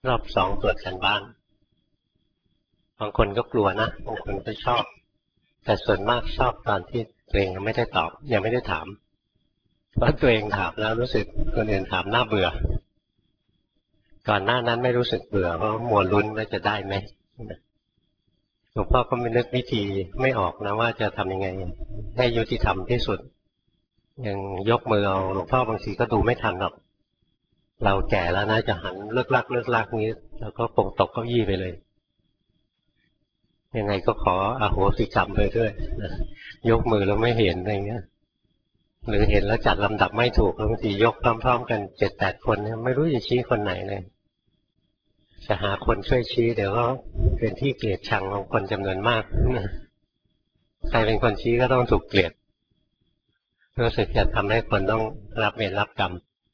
รอบสองตรวจกันบ้านบางคนก็กลัวนะบางคนก็ชอบแต่ส่วนมากชอบตอนที่ตัวเองยังไม่ได้ตอบยังไม่ได้ถามเพราะตัวเองถามแล้วรู้สึกคนอื่นถามน่าเบื่อก่อนหน้านั้นไม่รู้สึกเบื่อเพราะมัวลุ้นว่าจะได้ไหมหลวงพ่อก็ไม่นึกวิธีไม่ออกนะว่าจะทำยังไงให้ยุติธรรมที่สุดยังยกมือเอาหลวงพ่อบางทีก็ดูไม่ทันหรอกเราแก่แล้วนะจะหันเลิกลักนี้แล้วก็คงตกเก้าอี้ไปเลยยังไงก็ขออโหสิกรรมไปด้วยนะยกมือแล้วไม่เห็นอะไรเงี้ยหรือเห็นแล้วจัดลำดับไม่ถูกบางทียกพร้อมๆกัน7-8 คนไม่รู้จะชี้คนไหนเลยจะหาคนช่วยชี้เดี๋ยวก็เป็นที่เกลียดชังของคนจำนวนมากใครเป็นคนชี้ก็ต้องถูกเกลียดรู้สึกจะทำให้คนต้องรับเวรรับกรรม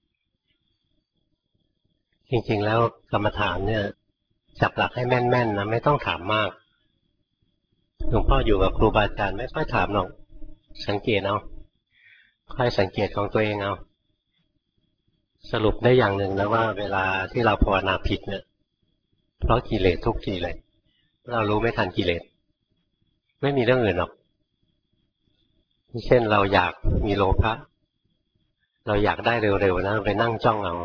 จริงๆแล้วกรรมฐานเนี่ยจับหลักให้แม่นๆนะไม่ต้องถามมากหลวงพ่ออยู่กับครูบาอาจารย์ไม่ค่อยถามหรอกสังเกตเอาค่อยสังเกตของตัวเองเอาสรุปได้อย่างหนึ่งนะว่าเวลาที่เราภาวนาผิดเนี่ยเพราะกิเลสทุกทีเลยเรารู้ไม่ทันกิเลสไม่มีเรื่องอื่นหรอกเช่นเราอยากมีโลภะเราอยากได้เร็วๆนะไปนั่งจ้องเอา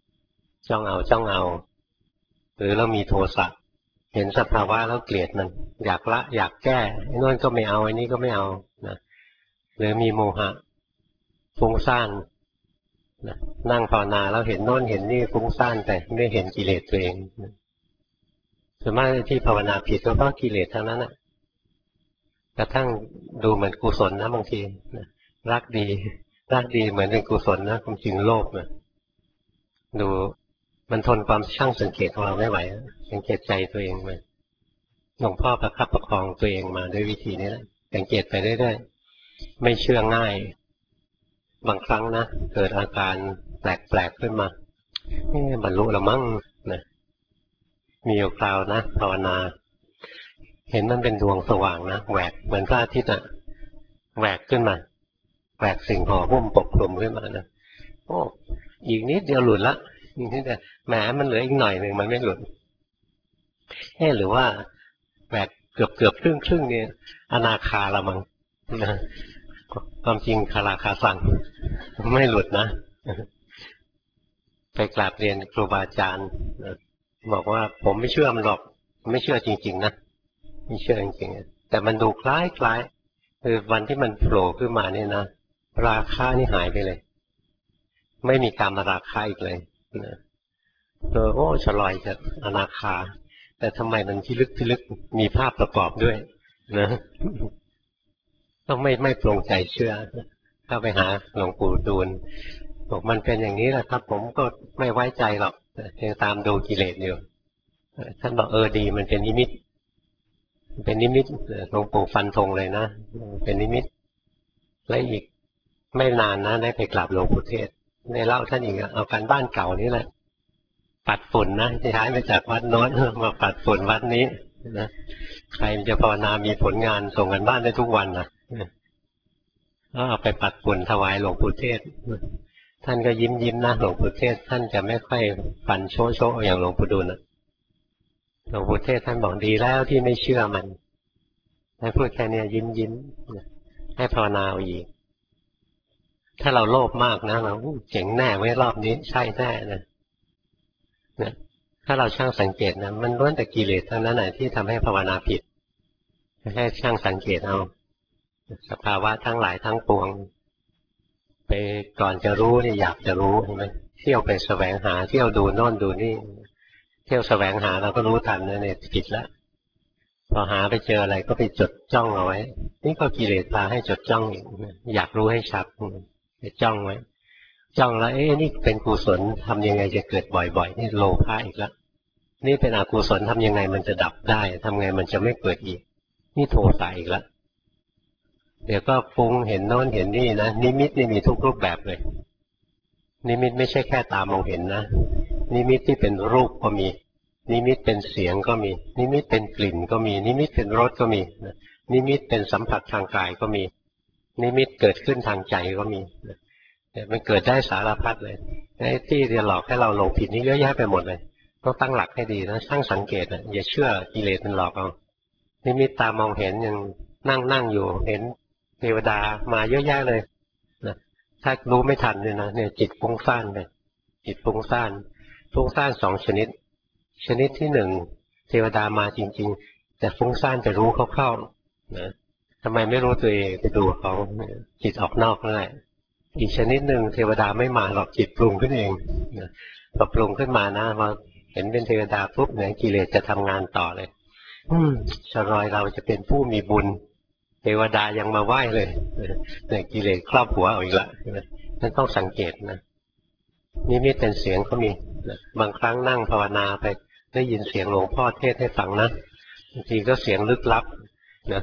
หรือเรามีโทสะเห็นสภาวะแล้วเกลียดมันอยากละอยากแก้ไอ้นู่นก็ไม่เอาไอ้นี่ก็ไม่เอานะหรือมีโมหะฟุ้งซ่านนะนั่งภาวนาแล้วเห็นโน่นเห็นนี่ฟุ้งซ่านแต่ไม่เห็นกิเลสตัวเองส่วนมากที่ภาวนาผิดก็เพราะกิเลสทั้งนั้นนะกระทั่งดูเหมือนกุศลนะบางทีนะรักดีเหมือนเป็นกุศลนะความจริงโลภนะดูมันทนความช่างสังเกตของเราไม่ไหวสังเกตใจตัวเองมาหลวงพ่อประคับประคองตัวเองมาด้วยวิธีนี้แหละสังเกตไปเรื่อยๆไม่เชื่อง่ายบางครั้งนะเกิดอาการแปลกๆขึ้นมาบรรลุละมั้งนะมีอยู่คราวนะภาวนาเห็นมันเป็นดวงสว่างนะแหวกเหมือนพระอาทิตย์อะแหวกขึ้นมาแหวกสิ่งห่อหุ้มปกคลุมขึ้นมานะโอ้อีกนิดเดียวหลุดละอีกนิดเดียวแหมมันเหลืออีกหน่อยหนึ่งมันไม่หลุดหรือว่าแหวกเกือบครึ่งเนี่ยอนาคาละมั้งนะความจริงคาราคาสั่งไม่หลุดนะไปกราบเรียนครูบาอาจารย์บอกว่าผมไม่เชื่อมันหรอกไม่เชื่อจริงๆนะไม่เชื่อจริงๆแต่มันดูคล้ายคือวันที่มันโผล่ขึ้นมาเนี่ยนะราคะนี่หายไปเลยไม่มีการมาราคะอีกเลยนะโอ้ฉลอยจากอนาคาแต่ทำไมมันพิลึกมีภาพประกอบด้วยนะต้องไม่ปรงใจเชื่อเข้าไปหาหลวงปู่ดูลบอกมันเป็นอย่างนี้แหละครับผมก็ไม่ไว้ใจหรอกยังตามดูกิเลสอยู่ท่านบอกดีมันเป็นนิมิตหลวงปู่ฟันธงเลยนะเป็นนิมิตและอีกไม่นานนะได้ไปกราบหลวงปู่เทศได้เล่าท่านอีกเอาการบ้านเก่านี่แหละปัดฝุ่นนะที่ย้ายมาจากวัดโน้นมาปัดฝุ่นวัดนี้นะใครจะภาวนามีผลงานส่งกันบ้านได้ทุกวันนะก็เอาไปปัดฝุ่นถวายหลวงปู่เทศท่านก็ยิ้มนะหลวงปู่เทศท่านจะไม่ค่อยฟันโชว์อย่างหลวงปู่ดูลหลวงปู่เทศท่านบอกดีแล้วที่ไม่เชื่อมันให้พูดแค่นี้ยิ้มให้ภาวนาอีกถ้าเราโลภมากนะเราเจ๋งแน่ไว้รอบนี้ใช่แน่นะถ้าเราช่างสังเกตนะมันล้วนแต่กิเลสทั้งนั้นที่ทำให้ภาวนาผิดแค่ช่างสังเกตเอาสภาวะทั้งหลายทั้งปวงไปก่อนจะรู้เนี่ยอยากจะรู้ใช่ไหมเที่ยวไปแสวงหาเที่ยวดูโน่นดูนี่เที่ยวแสวงหาเราก็รู้ทันนะเนี่ยผิดแล้วพอหาไปเจออะไรก็ไปจดจ้องเอาไว้นี่ก็กิเลสพาให้จดจ้องอยากรู้ให้ชัดไปจ้องไว้จ้องแล้วนี่เป็นกุศลทำยังไงจะเกิดบ่อยๆนี่โลภะอีกแล้วนี่เป็นอกุศลทำยังไงมันจะดับได้ทำไงมันจะไม่เกิดอีกนี่โทสะอีกแล้วเดี๋ยวก็ฟุ้งเห็นโน้นเห็นนี่นะนิมิตนี่มีทุกรูปแบบเลยนิมิตไม่ใช่แค่ตามองเห็นนะนิมิตที่เป็นรูปก็มีนิมิตเป็นเสียงก็มีนิมิตเป็นกลิ่นก็มีนิมิตเป็นรสก็มีนิมิตเป็นสัมผัสทางกายก็มีนิมิตเกิดขึ้นทางใจก็มีมันเกิดได้สารพัดเลยไอ้ที่จะหลอกให้เราหลงผิดนี่เยอะแยะไปหมดเลยต้องตั้งหลักให้ดีนะช่างสังเกตอย่าเชื่อกิเลสมันหลอกเอานิมิตตามองเห็นอย่างนั่งอยู่เห็นเทวดามาเยอะแยะเลยนะถ้ารู้ไม่ทันเนี่ยจิตฟุ้งซ่านเลยจิตฟุ้งซ่านสองชนิดที่หนึ่งเทวดามาจริงๆแต่ฟุ้งซ่านจะรู้คร่าวๆนะทำไมไม่รู้ตัวเองไปดูเขาจิตออกนอกนั่นแหละอีกชนิดหนึ่งเทวดาไม่มาหรอกจิตปรุงขึ้นเองนะพอปรุงขึ้นมานะพอเห็นเป็นเทวดาปุ๊บเนี่ยกิเลสจะทำงานต่อเลยชรอยเราจะเป็นผู้มีบุญเทวดายังมาไหว้เลยเนี่ยกิเลสครอบหัวเอาอีกละนั่นต้องสังเกตนะนิมิตเป็นเสียงก็มีนะบางครั้งนั่งภาวนาไปได้ยินเสียงหลวงพ่อเทศให้ฟังนะบางทีก็เสียงลึกลับนะ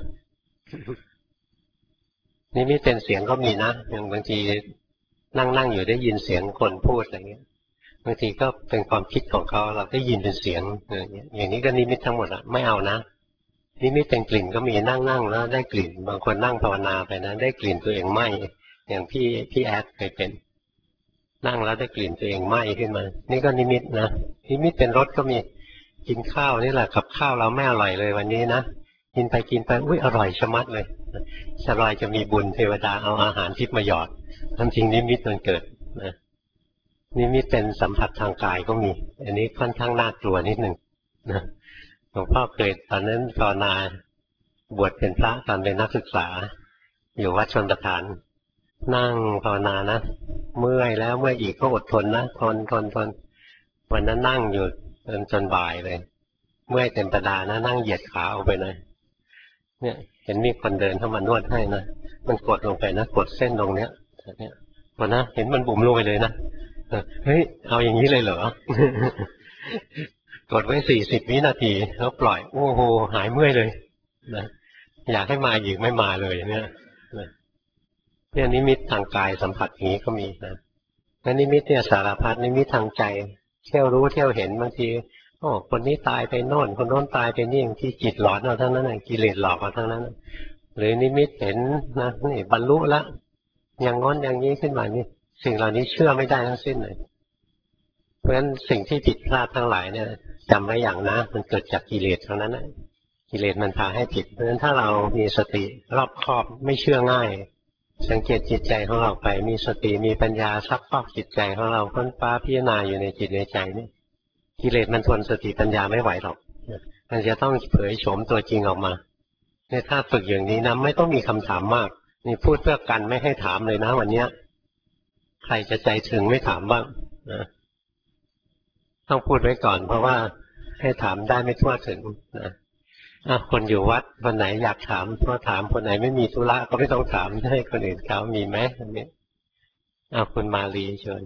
นิมิตเป็นเสียงก็มีนะอย่างบางทีนั่งอยู่ได้ยินเสียงคนพูดอะไรเงี้ยบางทีก็เป็นความคิดของเขาเราได้ยินเป็นเสียงอย่างนี้ก็นิมิตทั้งหมดอะไม่เอานะนิมิตเป็นกลิ่นก็มีนั่งแล้วได้กลิ่นบางคนนั่งภาวนาไปนะได้กลิ่นตัวเองไหม้อย่างพี่แอดเคยเป็นนั่งแล้วได้กลิ่นตัวเองไหม้ขึ้นมานี่ก็นิมิตนะนิมิตเป็นรสก็มีกินข้าวนี่แหละกับข้าวเราไม่อร่อยเลยวันนี้นะกินไปอุ้ยอร่อยชะมัดเลยชะลอยจะมีบุญเทวดาเอาอาหารทิพย์มาหยอดทั้งจริงนิมิตมันเกิดนะนิมิตเป็นสัมผัสทางกายก็มีอันนี้ค่อนข้างน่ากลัวนิดหนึ่งนะหลวงพ่อเคยตอนนั้นภาวนาบวชเป็นพระตอนเป็นนักศึกษาอยู่วัดชลประทานนั่งภาวนานะเมื่อยแล้วเมื่อยอีกก็อดทนนะทนวันนั้นนั่งอยู่จนบ่ายเลยเมื่อยเต็มประดานะนั่งเหยียดขาออกไปเลยเนี่ยเห็นมีคนเดินเข้ามานวดให้นะมันกดลงไปนะกดเส้นตรงเนี้ยวันนะเห็นมันบุ๋มลงไปเลยนะเฮ้ยเอาอย่างนี้เลยเหรอกดไว้40 วินาทีแล้วปล่อยโอ้โหหายเมื่อยเลยนะอยากให้มาอีกไม่มาเลยเนี่ยนิมิตทางกายสัมผัสอย่างนี้ก็มีนะและนิมิตเนี่ยสารพัดนิมิตทางใจเที่ยวรู้เที่ยวเห็นบางทีโอ้คนนี้ตายไปโน่นคนโน้นตายไปนี่ที่จิตหลอนเอาทั้งนั้นกิเลสหลอกเอาทั้งนั้นหรือนิมิตเห็นนะนี่บรรลุแล้วอย่างง้อนอย่างนี้ขึ้นมานี่สิ่งเหล่านี้เชื่อไม่ได้ทั้งสิ้นเลยเพราะฉะนั้นสิ่งที่ผิดพลาดทั้งหลายเนี่ยจำไว้อย่างนะมันเกิดจากกิเลสทั้งนั้นกิเลสมันพาให้ผิดเพราะฉะนั้นถ้าเรามีสติรอบคอบไม่เชื่อง่ายสังเกตจิตใจของเราไปมีสติมีปัญญาซักฟอกจิตใจของเราค้นคว้าพิจารณาอยู่ในจิตในใจนี่กิเลสมันทนสติปัญญาไม่ไหวหรอกมันจะต้องเผยโฉมตัวจริงออกมาเนี่ยถ้าฝึกอย่างนี้นะไม่ต้องมีคำถามมากนี่พูดเพื่อกันไม่ให้ถามเลยนะวันเนี้ยใครจะใจถึงไม่ถามบ้างนะต้องพูดไว้ก่อนเพราะว่าให้ถามได้ไม่ทั่วถึงนะคนอยู่วัดคนไหนอยากถามก็ถามคนไหนไม่มีธุระก็ไม่ต้องถามให้คนอื่นเขามีไหมอันนี้คุณมาลีเชิญ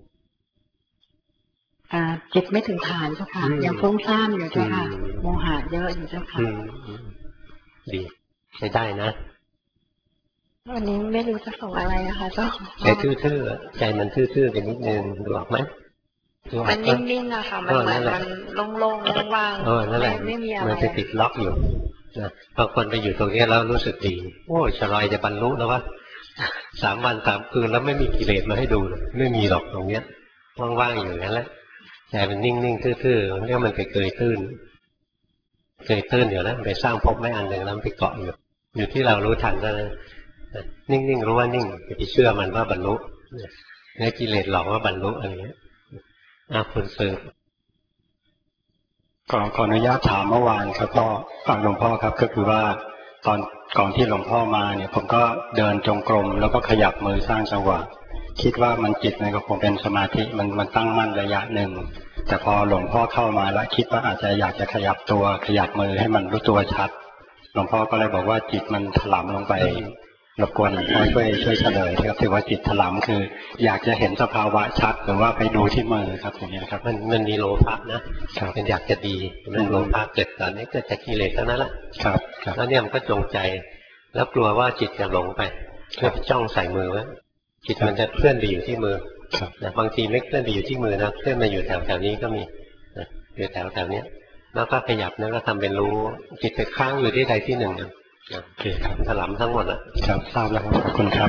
จิตไม่ถึงฐานเจ้าค่ะยังฟุ้งซ่านอยู่เจ้าค่ะโมหะเยอะอยู่เจ้าค่ะดีใช้ได้นะวันนี้ไม่รู้จะส่งอะไรนะคะเจ้าใจทื่อๆใจมันทื่อๆไปนิดนึงดูออกไหมมันนิ่งๆอะค่ะมันเหมือนมันโล่งๆว่างๆไม่มีอะไรมันจะติดล็อกอยู่นะบางคนไปอยู่ตรงนี้แล้วรู้สึกดีโอ้ชลอยจะบรรลุแล้ววะ3 วัน3 คืนแล้วไม่มีกิเลสมาให้ดูไม่มีหรอกตรงเนี้ยว่างๆอยู่นั่นแหละใจมันนิ่งๆทื่อๆเรียกมันไปเกยตื้นอยู่แล้วไปสร้างภพไม่อันหนึ่งแล้วไปเกาะอยู่ที่เรารู้ทันแล้วนิ่งๆรู้ว่านิ่งไปเชื่อมันว่าบรรลุเนี่ยกิเลสหลอกว่าบรรลุอะไรเงี้ยคุณเสริมขออนุญาตถามเมื่อวานครับก็หลวงพ่อครับก็คือว่าตอนก่อนที่หลวงพ่อมาเนี่ยผมก็เดินจงกรมแล้วก็ขยับมือสร้างจังหวะคิดว่ามันจิตมันก็คงเป็นสมาธิมันตั้งมั่นระยะหนึ่งแต่พอหลวงพ่อเข้ามาแล้วคิดว่าอาจจะอยากจะขยับตัวขยับมือให้มันรู้ตัวชัดหลวงพ่อก็เลยบอกว่าจิตมันถลำลงไปรบกวนหลวงพ่อช่วยเฉลยครับถือว่าจิตถลำคืออยากจะเห็นสภาวะชัดหรือว่าไปดูที่มือครับอย่างนี้ครับมันมีโลภะนะมันอยากจะดีมันโลภะเกิดตอนนี้เกิดจากกิเลสเท่านั้นแหละครับแล้วเนี่ยมันก็จงใจแล้วกลัวว่าจิตจะหลงไปก็จ้องใส่มือไว้จิตมันจะเคลื่อนไปอยู่ที่มือนะบางทีไม่เคลื่อนไปอยู่ที่มือนะเคลื่อนมาอยู่แถวๆนี้ก็มีอยู่แถวๆนี้แล้วก็ขยับแล้วก็ทำเป็นรู้จิตไปค้างอยู่ที่ใดที่หนึ่งโอเคครับถลำทั้งหมดครับทราบแล้วขอบคุณครับ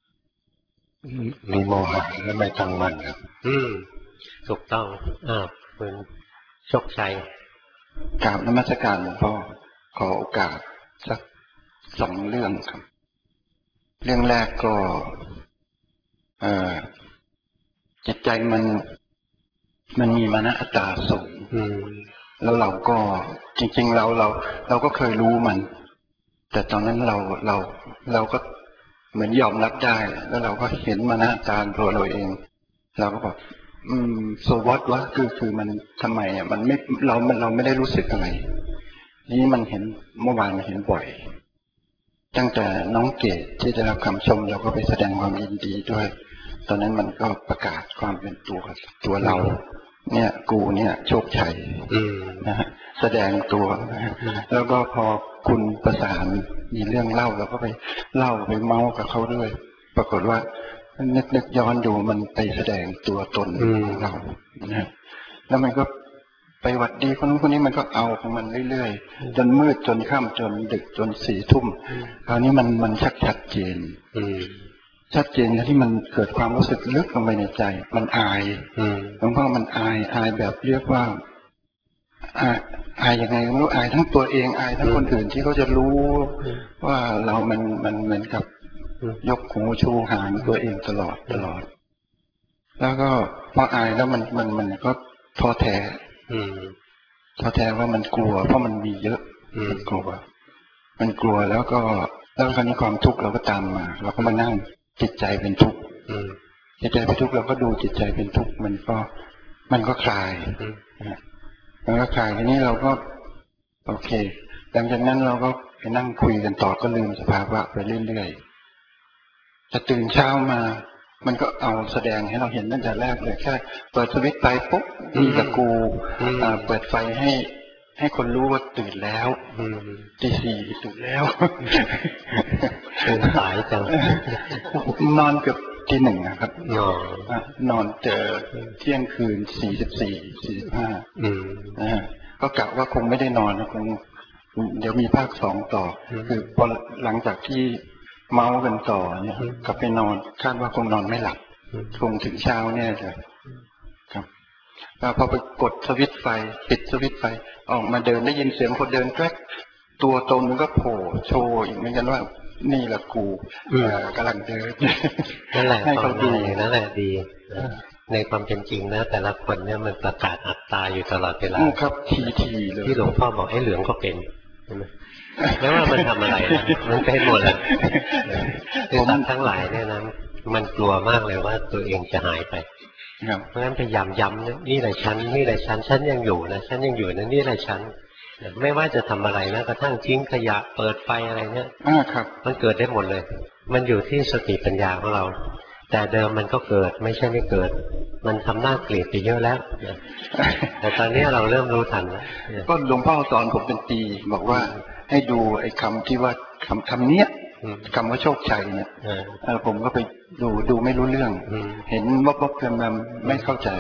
มีโมหะและไม่ตั้งมั่นครับถูกต้องคุณโชคชัยกราบนมัสการหลวงพ่อขอโอกาสสัก2 เรื่องครับเรื่องแรกก็จิตใจมันมีมานะอัตตาสูงแล้วเราก็จริงๆเราก็เคยรู้มันแต่ตอนนั้นเราก็เหมือนยอมรับได้แล้วเราก็เห็นมานะอัตตาตัวเราเองเราก็บอกโซวัตวะคือมันทำไมมันไม่เราไม่ได้รู้สึกอะไรนี้มันเห็นเมื่อวานมันเห็นบ่อยตั้งแต่น้องเกดที่ได้รับคำชมเราก็ไปแสดงความยินดีด้วยตอนนั้นมันก็ประกาศความเป็นตัวเราเนี่ยกูเนี่ยโชคชัยนะฮะแสดงตัวนะแล้วก็พอคุณประสานมีเรื่องเล่าเราก็ไปเล่าไปเมากับเขาด้วยปรากฏว่านึกย้อนดูมันไปแสดงตัวตนของเรานะแล้วมันก็ไปหวัดดีคนนู้นคนนี้มันก็เอาของมันเรื่อยๆจนมืดจนค่ำจนดึกจน4 ทุ่มคราวนี้มันชัดเจนแล้วที่มันเกิดความรู้สึกลึกลงไปในใจมันอายหลวงพ่อมันอายแบบเรียกว่าอายยังไงไม่รู้อายทั้งตัวเองอายทั้งคนอื่นที่เขาจะรู้ว่าเรามันเหมือนกับยกหูชูหางตัวเองตลอดแล้วก็พออายแล้วมันก็ท้อแท้ว่ามันกลัวเพราะมันมีเยอะมันกลัวแล้วคราวนี้ความทุกข์เราก็ตามมาเราก็มานั่งจิตใจเป็นทุกข์จิตใจเป็นทุกข์เราก็ดูจิตใจเป็นทุกข์มันก็คลายทีนี้เราก็โอเคหลังจากนั้นเราก็ไปนั่งคุยกันต่อก็ลืมสภาวะไปเรื่อยๆจะตื่นเช้ามามันก็เอาแสดงให้เราเห็นตั้งแต่แรกเลยแค่เปิดสวิตช์ไฟปุ๊บมีกับกูเปิดไฟให้คนรู้ว่าตื่นแล้วตี 4ตื่นแล้วตื่นสายจังนอนเกือบตี 1นะครับนอนเจอเที่ยงคืน44-45ก็กะว่าคงไม่ได้นอนคงเดี๋ยวมีภาค 2ต่อคือพอหลังจากที่เมากันต่อเนี่ยก็ไปนอนคาดว่าคงนอนไม่หลับคงถึงเช้าเนี่ยเลยครับพอไปกดสวิตช์ไฟปิดสวิตช์ไฟออกมาเดินได้ยินเสียงคนเดินแกรกตัวตนมันก็โผล่โชว์อีกเหมือนกันว่านี่แหละกูกำลังเดินนั่นแหละให้เขาดีนั่นแหละดีในความเป็นจริงนะแต่ละคนเนี่ยมันประกาศอัตตาอยู่ตลอดเวลาครับทีเลยที่หลวงพ่อบอกไอ้เหลืองก็เป็นไม่ว่ามันทำอะไรมันเป็นหมดเลยสัตว์ทั้งหลายเนี่ยนะมันกลัวมากเลยว่าตัวเองจะหายไปเพราะฉะนั้นพยายามย้ำนี่แหละฉันนี่แหละฉันยังอยู่นะฉันยังอยู่นะนี่แหละฉันไม่ว่าจะทำอะไรนะกระทั่งทิ้งขยะเปิดไฟอะไรเนี่ยมันเกิดได้หมดเลยมันอยู่ที่สติปัญญาของเราแต่เดิมมันก็เกิดไม่ใช่ไม่เกิดมันทำหน้าเกลียดไปเยอะแล้วแต่ตอนนี้เราเริ่มรู้ทันแล้วก็หลวงพ่อสอนผมเป็นปีบอกว่าให้ดูไอ้คำที่ว่าคำเนี้ยคำว่าโชคชัยเนี่ยผมก็ไปดูไม่รู้เรื่องเห็นวับๆกันมาไม่เข้าใจ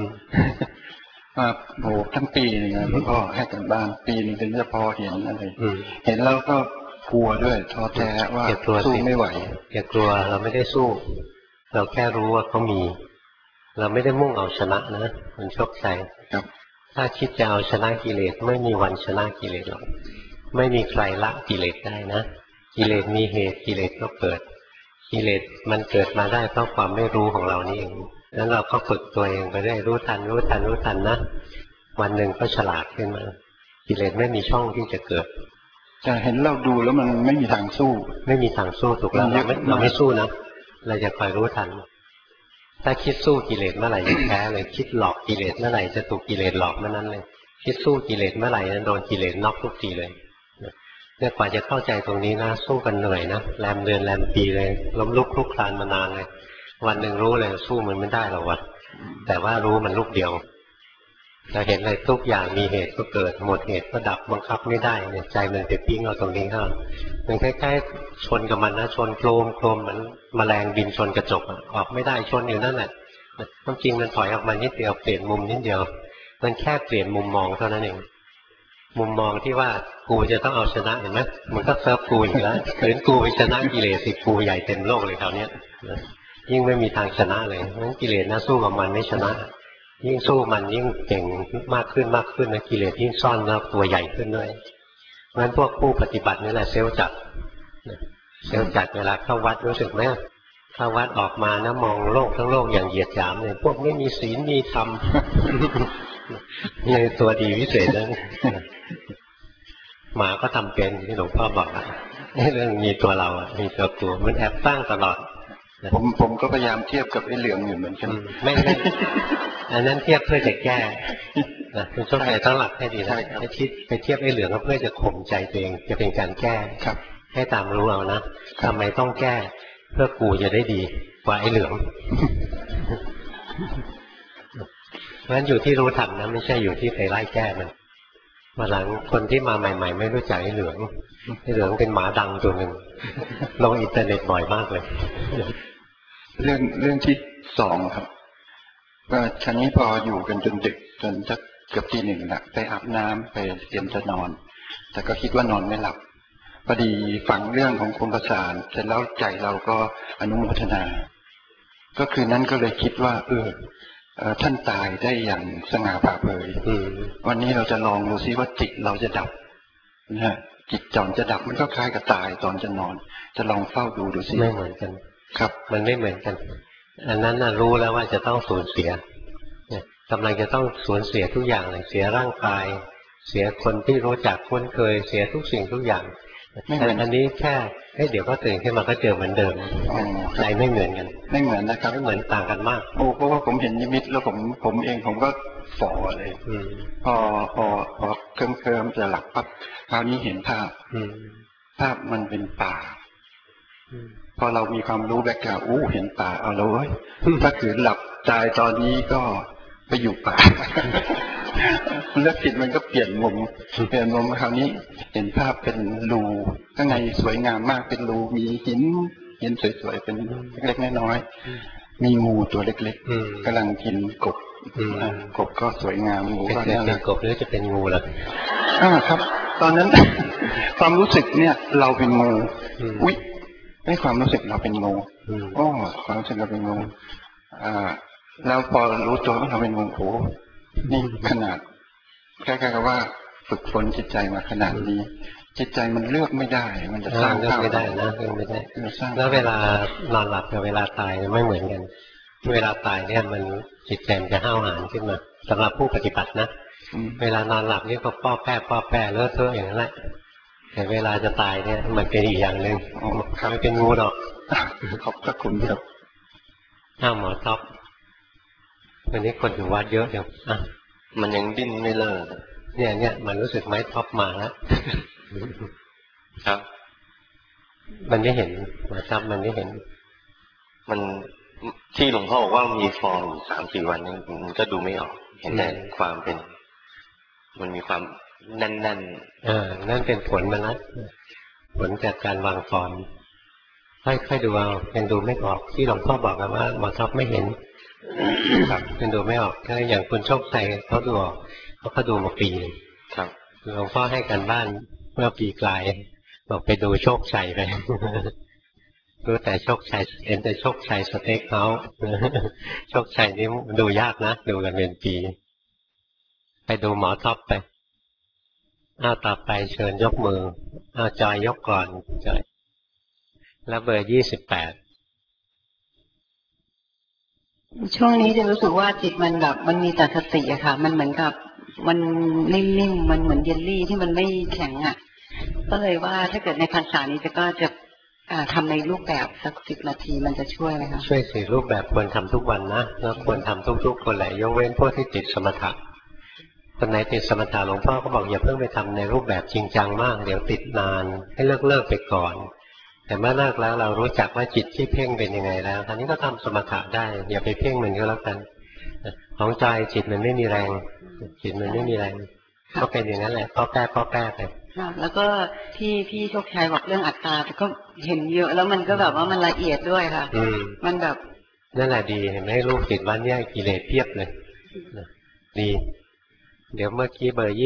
โหทั้งปีเลยนะหลวงพ่อให้กันบ้านปีนึงถึงจะพอเห็นอะไรเห็นแล้วก็กลัวด้วยท้อแท้ว่าสู้ไม่ไหวอย่ากลัวเราไม่ได้สู้เราแค่รู้ว่าเขามีเราไม่ได้มุ่งเอาชนะนะมันโชคชัยถ้าคิดจะเอาชนะกิเลสไม่มีวันชนะกิเลสหรอกไม่มีใครละกิเลสได้นะกิเลสมีเหตุกิเลสก็เกิดกิเลสมันเกิดมาได้เพราะความไม่รู้ของเรานี่เองแล้วเราก็ฝึกตัวเองไปได้รู้ทันนะวันหนึ่งก็ฉลาดขึ้นมากิเลสไม่มีช่องที่จะเกิดแต่เห็นเราดูแล้วมันไม่มีทางสู้ถูกแล้วเราไม่สู้นะเราจะคอยรู้ทันถ้าคิดสู้กิเลสเมื่อไหร่จะแพ้เลยคิดหลอกกิเลสเมื่อไหร่จะถูกกิเลสหลอกเมื่อนั้นเลยคิดสู้กิเลสเมื่อไหร่โดนกิเลสน็อกทุกทีเลยเนี่ยกว่าจะเข้าใจตรงนี้นะสู้กันเหนื่อยนะแรมเดือนแรมปีเลยล้มลุกคลุกคลานมานานเลยวันหนึ่งรู้เลยสู้มันไม่ได้หรอกวะแต่ว่ารู้มันลูกเดียวเราเห็นเลยทุกอย่างมีเหตุก็เกิดหมดเหตุก็ดับบังคับไม่ได้เนี่ยใจมันจะปิ้งเอาตรงนี้เข้ามันคล้ายๆชนกับมันนะชนโครมเหมือนแมลงบินชนกระจกออกไม่ได้ชนอยู่นั่นแหละความจริงมันถอยออกมานิดเดียวเปลี่ยนมุมนิดเดียวมันแค่เปลี่ยนมุมมองเท่านั้นเองมุมมองที่ว่ากูจะต้องเอาชนะเห็นไหมมันก็เซิร์ฟกูอีกแล้วขืนกูไปชนะกิเลสสิกูใหญ่เต็มโลกเลยคราวนี้ยิ่งไม่มีทางชนะเลยงั้นกิเลสนะสู้กับมันไม่ชนะยิ่งสู้มันยิ่งเก่งมากขึ้นนะกิเลสยิ่งซ่อนแล้วตัวใหญ่ขึ้นด้วยงั้นพวกผู้ปฏิบัตินี่แหละเซลล์จัดเวลาเข้าวัดรู้สึกไหมเข้าวัดออกมานะมองโลกทั้งโลกอย่างเหยียดหยามเนี่ยพวกไม่มีศีลมีธรรมนี่ตัวดีวิเศษนะหมาก็ทำเป็นที่หลวงพ่อบอกเรื่องมีตัวเรามีตัวกูมันแอบตั้งตลอดผมก็พยายามเทียบกับไอ้เหลืองอยู่เหมือนกันไม่อันนั้นเทียบเพื่อจะแก้คุณต้องใจตั้งหลักให้ดีนะไปเทียบไอ้เหลืองก็เพื่อจะข่มใจตัวเองจะเป็นการแก้ครับให้ตามรู้เอานะทำไมต้องแก้เพื่อกูจะได้ดีกว่าไอ้เหลืองเพราะฉะนั้นอยู่ที่รู้ธรรมนะไม่ใช่อยู่ที่ไปไล่แก้มันมาหลังคนที่มาใหม่ๆไม่รู้จักไอ้เหลืองเป็นหมาดังตัวหนึ่งลงอินเทอร์เน็ตบ่อยมากเลยเรื่องที่สองครับก็ครั้นี้พออยู่กันจนดึกจนสักเกือบตีหนึ่งละไปอาบน้ำไปเตรียมจะนอนแต่ก็คิดว่านอนไม่หลับพอดีฟังเรื่องของคุณประสานเสร็จแล้วใจเราก็อนุโมทนาก็คือนั้นก็เลยคิดว่าท่านตายได้อย่างสง่าผ่าเผยวันนี้เราจะลองดูซิว่าจิตเราจะดับนะฮะจิตจอนจะดับมันก็คล้ายกับตายตอนจะนอนจะลองเฝ้าดูซิไม่เหมือนกันครับมันไม่เหมือนกันอันนั้นน่ะรู้แล้วว่าจะต้องสูญเสียกำลังจะต้องสูญเสียทุกอย่างเลยเสียร่างกายเสียคนที่รู้จักคุ้นเคยเสียทุกสิ่งทุกอย่างอันนี้แค่เดี๋ยวก็ตื่นขึ้นมาก็เจอเหมือนเดิมใจไม่เหมือนกันไม่เหมือนนะครับไม่เหมือนต่างกันมากเพราะว่าผมเห็นนิมิตแล้วผมเองผมก็ฝ่อเลยพอเคลิ้มจะหลับปั๊บคราวนี้เห็นภาพมันเป็นป่าพอเรามีความรู้แบ็คกราวด์เห็นป่าเอาแล้วเว้ยถ้าขืนหลับตายตอนนี้ก็ไปอยู่ป่าแล้วจิตมันก็เปลี่ยนมุมคราวนี้เห็นภาพเป็นรูข้างในสวยงามมากเป็นรูมีหินสวยๆเป็นเล็กๆน้อยๆมีงูตัวเล็กๆกำลังกินกบก็สวยงามงูก็น่ารักกบหรือจะเป็นงูล่ะครับตอนนั้นความรู้สึกเนี่ยเราเป็นงูอุ๊ยให้ความรู้สึกเราเป็นงูความรู้สึกเราเป็นงูแล้วพอรู้ตัวว่าเราเป็นงูโหนี่ขนาดแค่กับว่าฝึกฝนจิตใจมาขนาดนี้จิตใจมันเลือกไม่ได้มันจะสร้างไม่ได้นะเลือกไม่ได้แล้วเวลานอนหลับกับเวลาตายไม่เหมือนกันเวลาตายเนี่ยมันจิตใจมันจะห้าวหาญขึ้นมาสำหรับผู้ปฏิบัตินะเวลานอนหลับนี่ก็ป้อแป้เลอะเทอะอย่างนั้นแหละแต่เวลาจะตายเนี่ยมันเป็นอีกอย่างหนึ่งไม่เป็นงูหรอกขอบพระคุณครับหมอท็อปวันนี้คนอยู่วัดเยอะอย่างมันยังดิ้นไม่เลิกเนี่ยมันรู้สึกไหมท็อปมาแล้วครับมันไม่เห็นหมอท็อปมันไม่เห็นมันที่หลวงพ่อบอกว่ามีฟองอยู่3-4 วันมันก็ดูไม่ออกเห็นแต่ความเป็นมันมีความแน่นนั่นเป็นผลมันนะผลจากการวางฟอร์มค่อยดูเอายังดูไม่ออกที่หลวงพ่อบอกกันว่าหมอท็อปไม่เห็นครับยังดูไม่ออกถ้าอย่างคุณโชคชัยเขาดูออกเขาดูมาปีนึงครับหลวงพ่อให้กันบ้านเมื่อปีกลายบอกไปดูโชคชัยไปรู้แต่โชคชัยเห็นแต่โชคชัยสเต็กเขาโชคชัยนี่ดูยากนะดูกันเป็นปีไปดูหมอท็อปไปต่อไปเชิญยกมือจอยยกก่อนจอยแล้วเบอร์28 ช่วงนี้จะรู้สึกว่าจิตมันแบบมันมีแต่สติอะค่ะมันเหมือนกับมันนิ่มๆมันเหมือนเยลลี่ที่มันไม่แข็งอะก็เลยว่าถ้าเกิดในพรรษานี้จะทำในรูปแบบสัก10 นาทีมันจะช่วยไหมคะช่วยสิรูปแบบควรทำทุกวันนะแล้วควรทำทุกๆคนแหละยกเว้นพวกที่ติดสมถะคนไหนติดสมถะหลวงพ่อก็บอกอย่าเพิ่งไปทำในรูปแบบจริงจังมากเดี๋ยวติดนานให้เลิกไปก่อนแต่เมื่อเลิกแล้วเรารู้จักว่าจิตที่เพ่งเป็นยังไงแล้วทีนี้ก็ทำสมถะได้อย่าไปเพ่งมันก็แล้วกันของใจจิตมันไม่มีแรงจิตมันไม่มีแรงก็เป็นอย่างนั้นแหละพ่อแป้ไปแล้วก็ที่พี่โชคชัยบอกเรื่องอัตตาแต่ก็เห็นเยอะแล้วมันก็แบบว่ามันละเอียดด้วยค่ะมันแบบนั่นแหละดีเห็นไหมลูกติดวันนี้กิเลสเพียบเลยดีเดี๋ยวเมื่อกี้เบอร์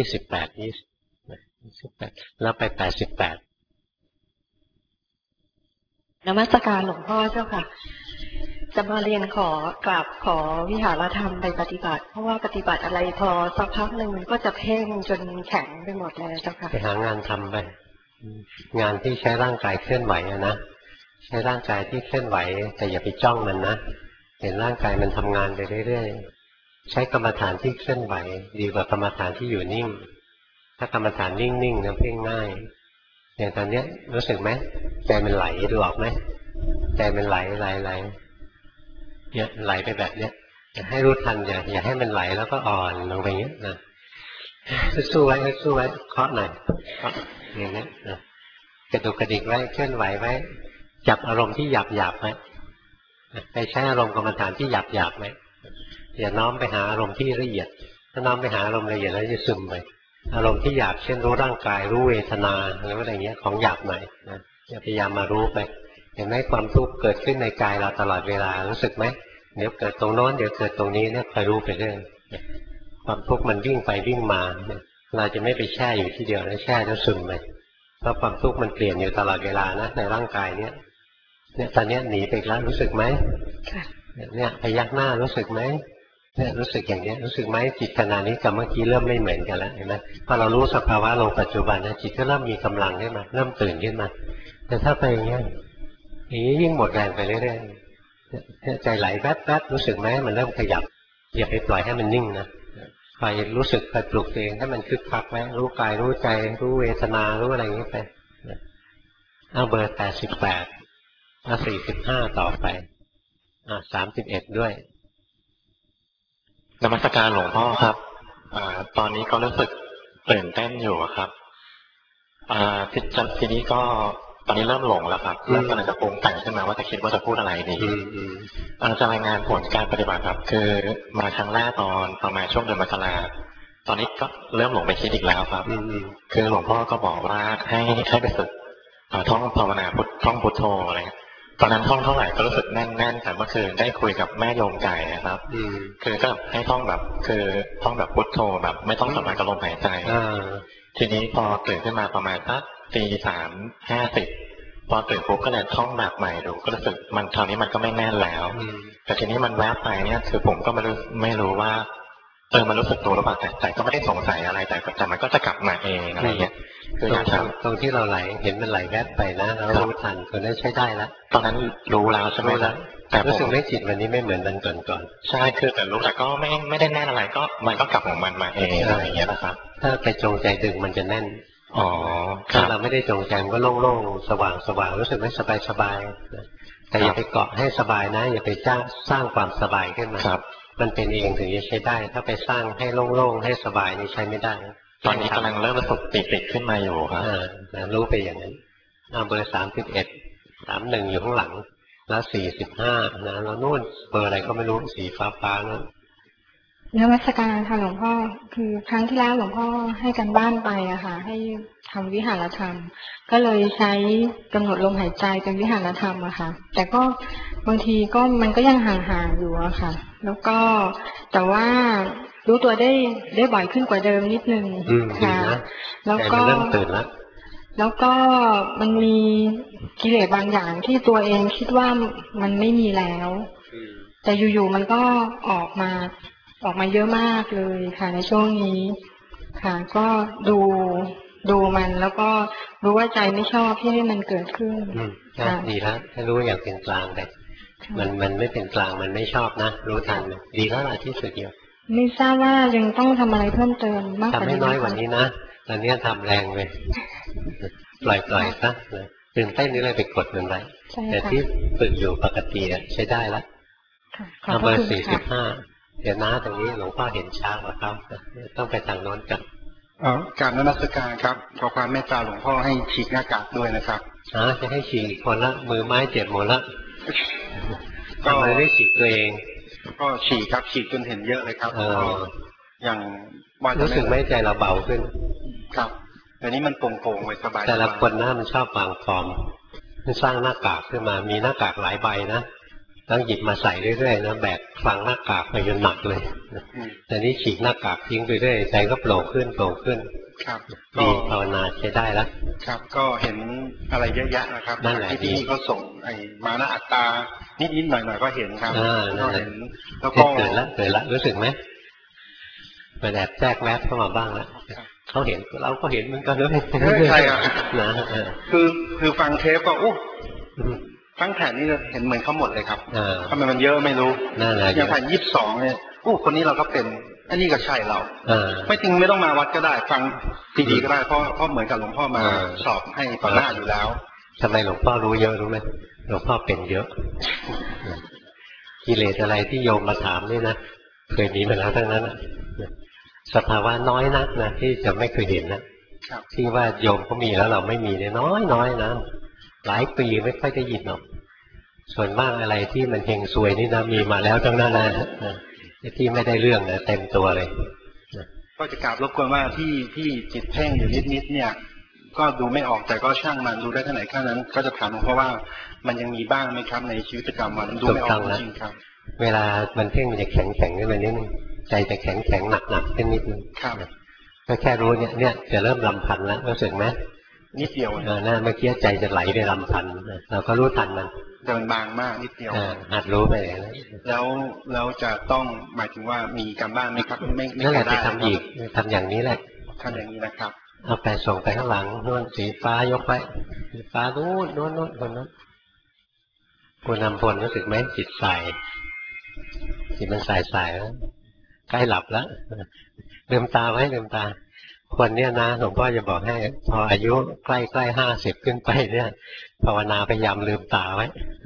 28แล้วไป88 นมัสการหลวงพ่อเจ้าค่ะจะมาเรียนขอวิหารธรรมไปปฏิบัติเพราะว่าปฏิบัติอะไรพอสักพักหนึ่งมันก็จะเพ่งจนแข็งไปหมดเลยเจ้าค่ะไปหางานทำไปงานที่ใช้ร่างกายเคลื่อนไหวนะใช้ร่างกายที่เคลื่อนไหวแต่อย่าไปจ้องมันนะเห็นร่างกายมันทำงานไปเรื่อยๆใช้กรรมฐานที่เคลื่อนไหวดีกว่ากรรมฐานที่อยู่นิ่งถ้ากรรมฐานนิ่งๆนะเพ่งง่ายอย่างตอนนี้รู้สึกไหมใจมันไหลดูออกไหมใจมันไหลเนี่ยไหลไปแบบเนี้ยให้รู้ทันอย่าให้มันไหลแล้วก็อ่อนลงไปเงี้ยนะสู้ไว้เคาะหน่อยอย่างนี้นะกระดุกกระดิกไว้เคลื่อนไหวไว้จับอารมณ์ที่หยาบไว้ไปใช้อารมณ์กรรมฐานที่หยาบไว้อย่าน้อมไปหาอารมณ์ที่ละเอียดถ้าน้อมไปหาอารมณ์ละเอียดแล้วจะซึมไปอารมณ์ที่หยาบเช่นรู้ร่างกายรู้เวทนาหรืออะไรเงี้ยของหยาบหน่อยนะอย่าพยายามมารู้ไปเห็นไหมความทุกข์เกิดขึ้นในกายเราตลอดเวลารู้สึกไหมเดี๋ยวเกิดตรงโน้นเดี๋ยวเกิดตรงนี้เนี่ยคอยรู้ไปเรื่อยความทุกข์มันวิ่งไปวิ่งมาเราจะไม่ไปแช่อยู่ที่เดียวแล้วแช่แล้วซึมไปเพราะความทุกข์มันเปลี่ยนอยู่ตลอดเวลานะในร่างกายเนี่ยตอนนี้หนีไปแล้วรู้สึกไหมเนี่ยพยักหน้ารู้สึกไหมเนี่ยรู้สึกอย่างนี้รู้สึกไหมจิตขณะนี้กับเมื่อกี้เริ่มไม่เหมือนกันแล้วเห็นไหมพอเรารู้สภาวะลงปัจจุบันนะจิตก็เริ่มมีกำลังขึ้นมาเริ่มตื่นขึ้นมาแต่ถ้าไปอย่างนี้ยิ่งหมดแรงไปเรื่อยๆใจไหลแป๊บๆรู้สึกไหมมันเริ่มขยับอย่าไปปล่อยให้มันนิ่งนะคอยรู้สึกคอยปลุกเองให้มันคึกคักไว้รู้กายรู้ใจรู้เวทนารู้อะไรอย่างนี้ไปเอาเบอร์88เอา45ต่อไป31ด้วยนมัสการหลวงพ่อครับตอนนี้ก็รู้สึกตื่นเต้นอยู่ครับทีนี้ก็ตอนนี้เริ่มหลงแล้วครับเริ่มกำลังจะปรุงแต่งขึ้นมาว่าจะคิดว่าจะพูดอะไรดีจะรายงานผลการปฏิบัติครับคือมาครั้งแรกตอนประมาณช่วงเดือนมกราตอนนี้ก็เริ่มหลงไปคิดอีกแล้วครับคือหลวงพ่อก็บอกว่าให้ไปฝึกท่องภาวนาท่องพุทโธอะไรตอนนั้นท่องเท่าไหร่ก็รู้สึกแน่นๆแต่เมื่อคืนได้คุยกับแม่โยมไก่นะครับคือก็ให้ท่องแบบคือท่องแบบพุทโธแบบไม่ต้องสัมผัสกับลมหายใจทีนี้พอตื่นขึ้นมาประมาณสักตี3:50พอตื่นปุ๊บก็เลยท่องแบบใหม่ดูก็รู้สึกมันคราวนี้มันก็ไม่แน่นแล้วแต่ทีนี้มันแวบไปเนี่ยคือผมก็ไม่รู้ว่ามันรู้สึกตัวหรือเปล่าแต่ก็ไม่ได้สงสัยอะไรแต่มันก็จะกลับมาเองอะไรเงี้ยคืออยากถามตรงที่เราไหลเห็นมันไหลแวบไปนะเรารู้ทันตัวนั้นใช้ได้แล้วตอนนั้นรู้แล้วใช่ไหมล่ะแต่รู้สึกไม่จิตวันนี้ไม่เหมือนวันก่อนใช่คือแต่รู้แต่ก็ไม่ได้แน่นอะไรก็มันก็กลับของมันมาเองอะไรอย่างเงี้ยนะครับถ้าไปจงใจดึงมันจะแน่นถ้าเราไม่ได้จงใจมันก็โล่งๆสว่างรู้สึกไม่สบายแต่อย่าไปเกาะให้สบายนะอย่าไปสร้างความสบายขึ้นมามันเป็นเองถึงจะใช้ได้ถ้าไปสร้างให้โล่งๆให้สบายนี่ใช้ไม่ได้ตอนนี้กำลังเริ่มรู้สึกติดขึ้นมาอยู่ครับรู้ไปอย่างนั้นเบอร์31 31อยู่ข้างหลังแล้ว45นะแล้วนู่นเบอร์อะไรก็ไม่รู้สีฟ้านู่นนมัสการค่ะหลวงพ่อคือครั้งที่แล้วหลวงพ่อให้กันบ้านไปอะค่ะให้ทำวิหารธรรมก็เลยใช้กำหนดลมหายใจเป็นวิหารธรรมอะค่ะแต่ก็บางทีก็มันก็ยังห่างๆอยู่อะค่ะแล้วก็แต่ว่ารู้ตัวได้บ่อยขึ้นกว่าเดิมนิดนึงค่ะแล้วก็แล้วก็มันมีกิเลสบางอย่างที่ตัวเองคิดว่ามันไม่มีแล้วแต่อยู่ๆมันก็ออกมาเยอะมากเลยค่ะในช่วงนี้ค่ะก็ดูมันแล้วก็รู้ว่าใจไม่ชอบที่ให้มันเกิดขึ้นดีแล้วให้รู้อย่างเป็นกลางไปมันไม่เป็นกลางมันไม่ชอบนะรู้ทันดีแล้วล่ะที่สุดเดียวไม่ทราบว่ายังต้องทำอะไรเพิ่มเติมมากกว่านี้ทำให้น้อยกว่านี้นะตอนนี้ทำแรงเลยปล่อยซะตื่นเต้นนี่เลยไปกดมันไปแต่ที่ฝึกอยู่ปกติใช้ได้แล้วเบอร์45เดี๋ยวนะตรงนี้หลวงพ่อเห็นช้ากว่าเขาต้องไปทางโน้นกันกราบนมัสการครับขอความเมตตาหลวงพ่อให้ฉีกหน้ากากด้วยนะครับจะให้ฉีกคนละมือไม้เจ็บหมดละก็เลยได้ฉีกตัวเองก็ฉีกครับฉีกจนเห็นเยอะเลยครับอย่างรู้สึกไหมใจเราเบาขึ้นครับแต่นี้มันโปร่งๆไว้สบายแต่ละคนนะมันชอบวางฟอร์มมันสร้างหน้ากากขึ้นมามีหน้ากากหลายใบนะต้องหยิบมาใส่เรื่อยๆนะแบกฟังหน้ากากไปจนหนักเลยแต่นี้ฉีกหน้ากากทิ้งไปเรื่อยใจก็โปร่งขึ้นครับดีภาวนาใช้ได้แล้วครับก็เห็นอะไรเยอะแยะนะครับที่นี่ก็ส่งไอ้มานะอัตตานิดหน่อยก็เห็นครับก็เห็นแล้วก็เกิดละรู้สึกไหมไปแอบแทรกแวบเข้ามาบ้างแล้วเขาเห็นเราก็เห็นเหมือนกันเลยใช่ครับนะคือฟังเทปก็ฟังแผ่นนี่เห็นเหมือนเขาหมดเลยครับทำไมมันเยอะไม่รู้อย่างแผ่น22เนี่ยคนนี้เราก็เป็นอันนี้ก็ใช่เราไม่จริงไม่ต้องมาวัดก็ได้ฟังดีๆก็ได้เพราะเหมือนกับหลวงพ่อมาสอบให้ต่อหน้าอยู่แล้วทำไมหลวงพ่อรู้เยอะรู้ไหมหลวงพ่อเป็นเยอะกิเลสอะไรที่โยมมาถามนี่นะเคยมีมาแล้วทั้งนั้นสภาวะน้อยนักนะที่จะไม่เคยเห็นนะที่ว่าโยมก็มีแล้วเราไม่มีเนี่ยน้อยนะหลายปีไม่ค่อยได้ยินหรอกส่วนมากอะไรที่มันเฮงซวยนี่นะมีมาแล้วทั้งนั้นนะที่ไม่ได้เรื่องนะเต็มตัวเลยก็จะกราบรบกวนว่าที่จิตเพ่งอยู่นิดเนี่ยก็ดูไม่ออกแต่ก็ช่างมันดูได้เท่าไหร่แค่นั้นก็จะถามเพราะว่ามันยังมีบ้างไหมครับในชีวิตประจำวันดูไม่ออกจริงครับเวลามันเพ่งมันจะแข็งขึ้นมานิดนึงใจจะแข็งหนักขึ้นนิดนึงก็แค่รู้เนี่ยจะเริ่มลำพันแล้วรู้สึกไหมนิดเดียวนะเมื่อกี้ใจจะไหลไปลำพันเราก็รู้ทันมันแต่มันบางมากนิดเดียวหัดรู้ไปแล้วจะต้องหมายถึงว่ามีการบ้านไหมครับไม่นั่นแหละไปทำอีกทำอย่างนี้แหละทำอย่างนี้นะครับเอาไปส่งไปข้างหลังโน่นสีฟ้ายกไปสีฟ้าโน่นคนนั้นคุณนำพลรู้สึกไหมจิตใสจิตมันใสแล้วใกล้หลับแล้วลืมตาไว้ลืมตาคนเนี้ยนะหลวงพ่อจะบอกให้พออายุใกล้50ขึ้นไปเนี่ยภาวนาพยายามลืมตาไว้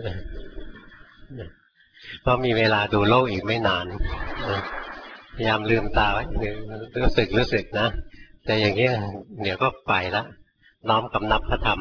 เพราะมีเวลาดูโลกอีกไม่นานพยายามลืมตาไว้รู้สึกนะแต่อย่างเงี้ยเดี๋ยวก็ไปละน้อมกำนับพระธรรม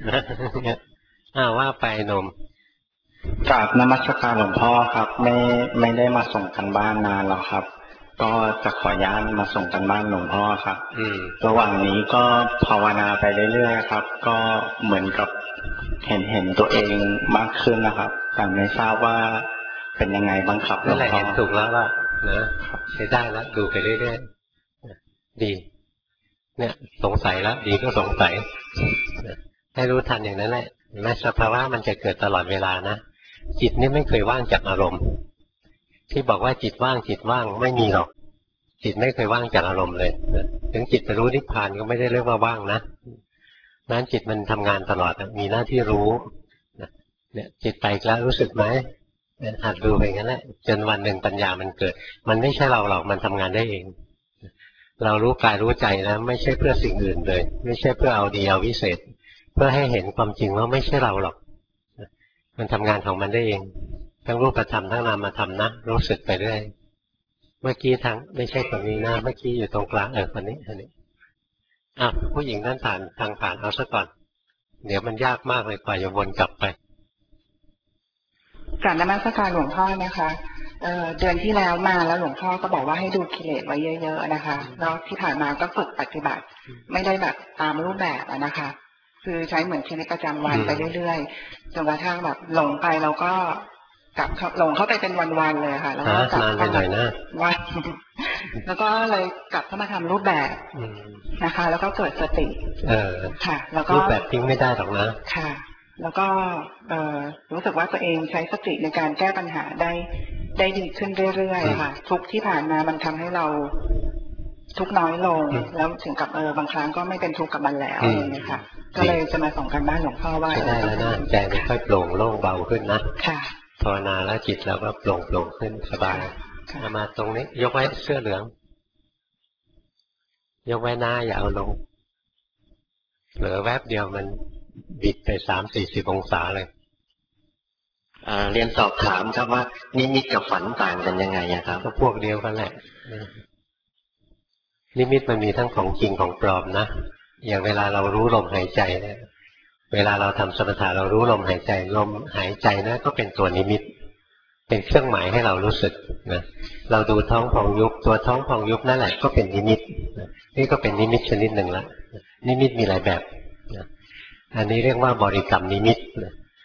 ว่าไปนมกราบนมัสการหลวงพ่อครับไม่ได้มาส่งกันบ้านนานแล้วครับก็จะขออนุญาตมาส่งกันบ้านหลวงพ่อครับระหว่างนี้ก็ภาวนาไปเรื่อยๆครับก็เหมือนกับเห็นตัวเองมากขึ้นนะครับแต่ไม่ทราบว่าเป็นยังไงบ้างครับนั่นแหละเห็นถูกแล้วล่ะนะใช้ได้แล้วดูไปเรื่อยๆดีเนี่ยสงสัยแล้วดีก็สงสัยให้รู้ทันอย่างนั้นแหละแม้สภาวะมันจะเกิดตลอดเวลานะจิตนี่ไม่เคยว่างจากอารมณ์ที่บอกว่าจิตว่างไม่มีหรอกจิตไม่เคยว่างจากอารมณ์เลยถึงจิตจะรู้นิพพานก็ไม่ได้เรียกว่าว่างนะนั้นจิตมันทำงานตลอดมีหน้าที่รู้เนี่ยจิตไปแล้วรู้สึกไหมหัดดูไปงั้นแหละจนวันหนึ่งปัญญามันเกิดมันไม่ใช่เราหรอกมันทำงานได้เองเรารู้กายรู้ใจนะไม่ใช่เพื่อสิ่งอื่นเลยไม่ใช่เพื่อเอาดีเอาวิเศษเพื่อให้เห็นความจริงว่าไม่ใช่เราหรอกมันทำงานของมันได้เองทั้งรูปธรรมทั้งนามธรรมนะรู้สึกไปเรื่อยเมื่อกี้ทั้งไม่ใช่คนนี้นะเมื่อกี้อยู่ตรงกลางคนนี้ผู้หญิงนั่นผ่านเอาซะก่อนเดี๋ยวมันยากมากเลยกว่าจะวนกลับไปกราบนมัสการหลวงพ่อนะคะเดือนที่แล้วมาแล้วหลวงพ่อก็บอกว่าให้ดูกิเลสไว้เยอะๆนะคะแล้วที่ผ่านมาก็ฝึกปฏิบัติไม่ได้แบบตามรูปแบบนะคะคือใช้เหมือนชีวิตประจำวันไปเรื่อยๆจนกระทั่งแบบหลงไปเราก็กลับหลงเข้าไปเป็นวันๆเลยค่ะแล้วก็กลับเข้ามาวันแล้วก็เลยกลับเข้ามาทำรูปแบบนะคะแล้วก็เกิดสติค่ะแล้วก็รูปแบบทิ้งไม่ได้หรอกนะค่ะแล้วก็รู้สึกว่าตัวเองใช้สติในการแก้ปัญหาได้ดีขึ้นเรื่อยๆค่ะทุกที่ผ่านมามันทำให้เราทุกน้อยลงแล้วถึงกับบางครั้งก็ไม่เป็นทุกข์กับมันแล้วเลยค่ะก็เลยจะมาส่งกันบ้านหลวงพ่อว่าได้แล้วนะใจมันค่อยโปร่งโล่งเบาขึ้นนะค่ะภาวนาแล้วจิตเราก็โปร่งขึ้นสบายมาตรงนี้ยกไว้เสื้อเหลืองยกไว้หน้าอย่าเอาลงเหลือแวบเดียวมันบิดไป30-40 องศาเลยเรียนสอบถามครับว่านิมิตกับฝันต่างกันยังไงครับก็พวกเดียวกันแหละนิมิตมันมีทั้งของจริงของปลอมนะอย่างเวลาเรารู้ลมหายใจเนี่ยเวลาเราทำสมถะเรารู้ลมหายใจลมหายใจนะก็เป็นตัวนิมิตเป็นเครื่องหมายให้เรารู้สึกนะเราดูท้องพองยุบตัวท้องพองยุบนั่นแหละก็เป็นนิมิตนี่ก็เป็นนิมิตชนิดหนึ่งละนิมิตมีหลายแบบอันนี้เรียกว่าบริกรรมนิมิต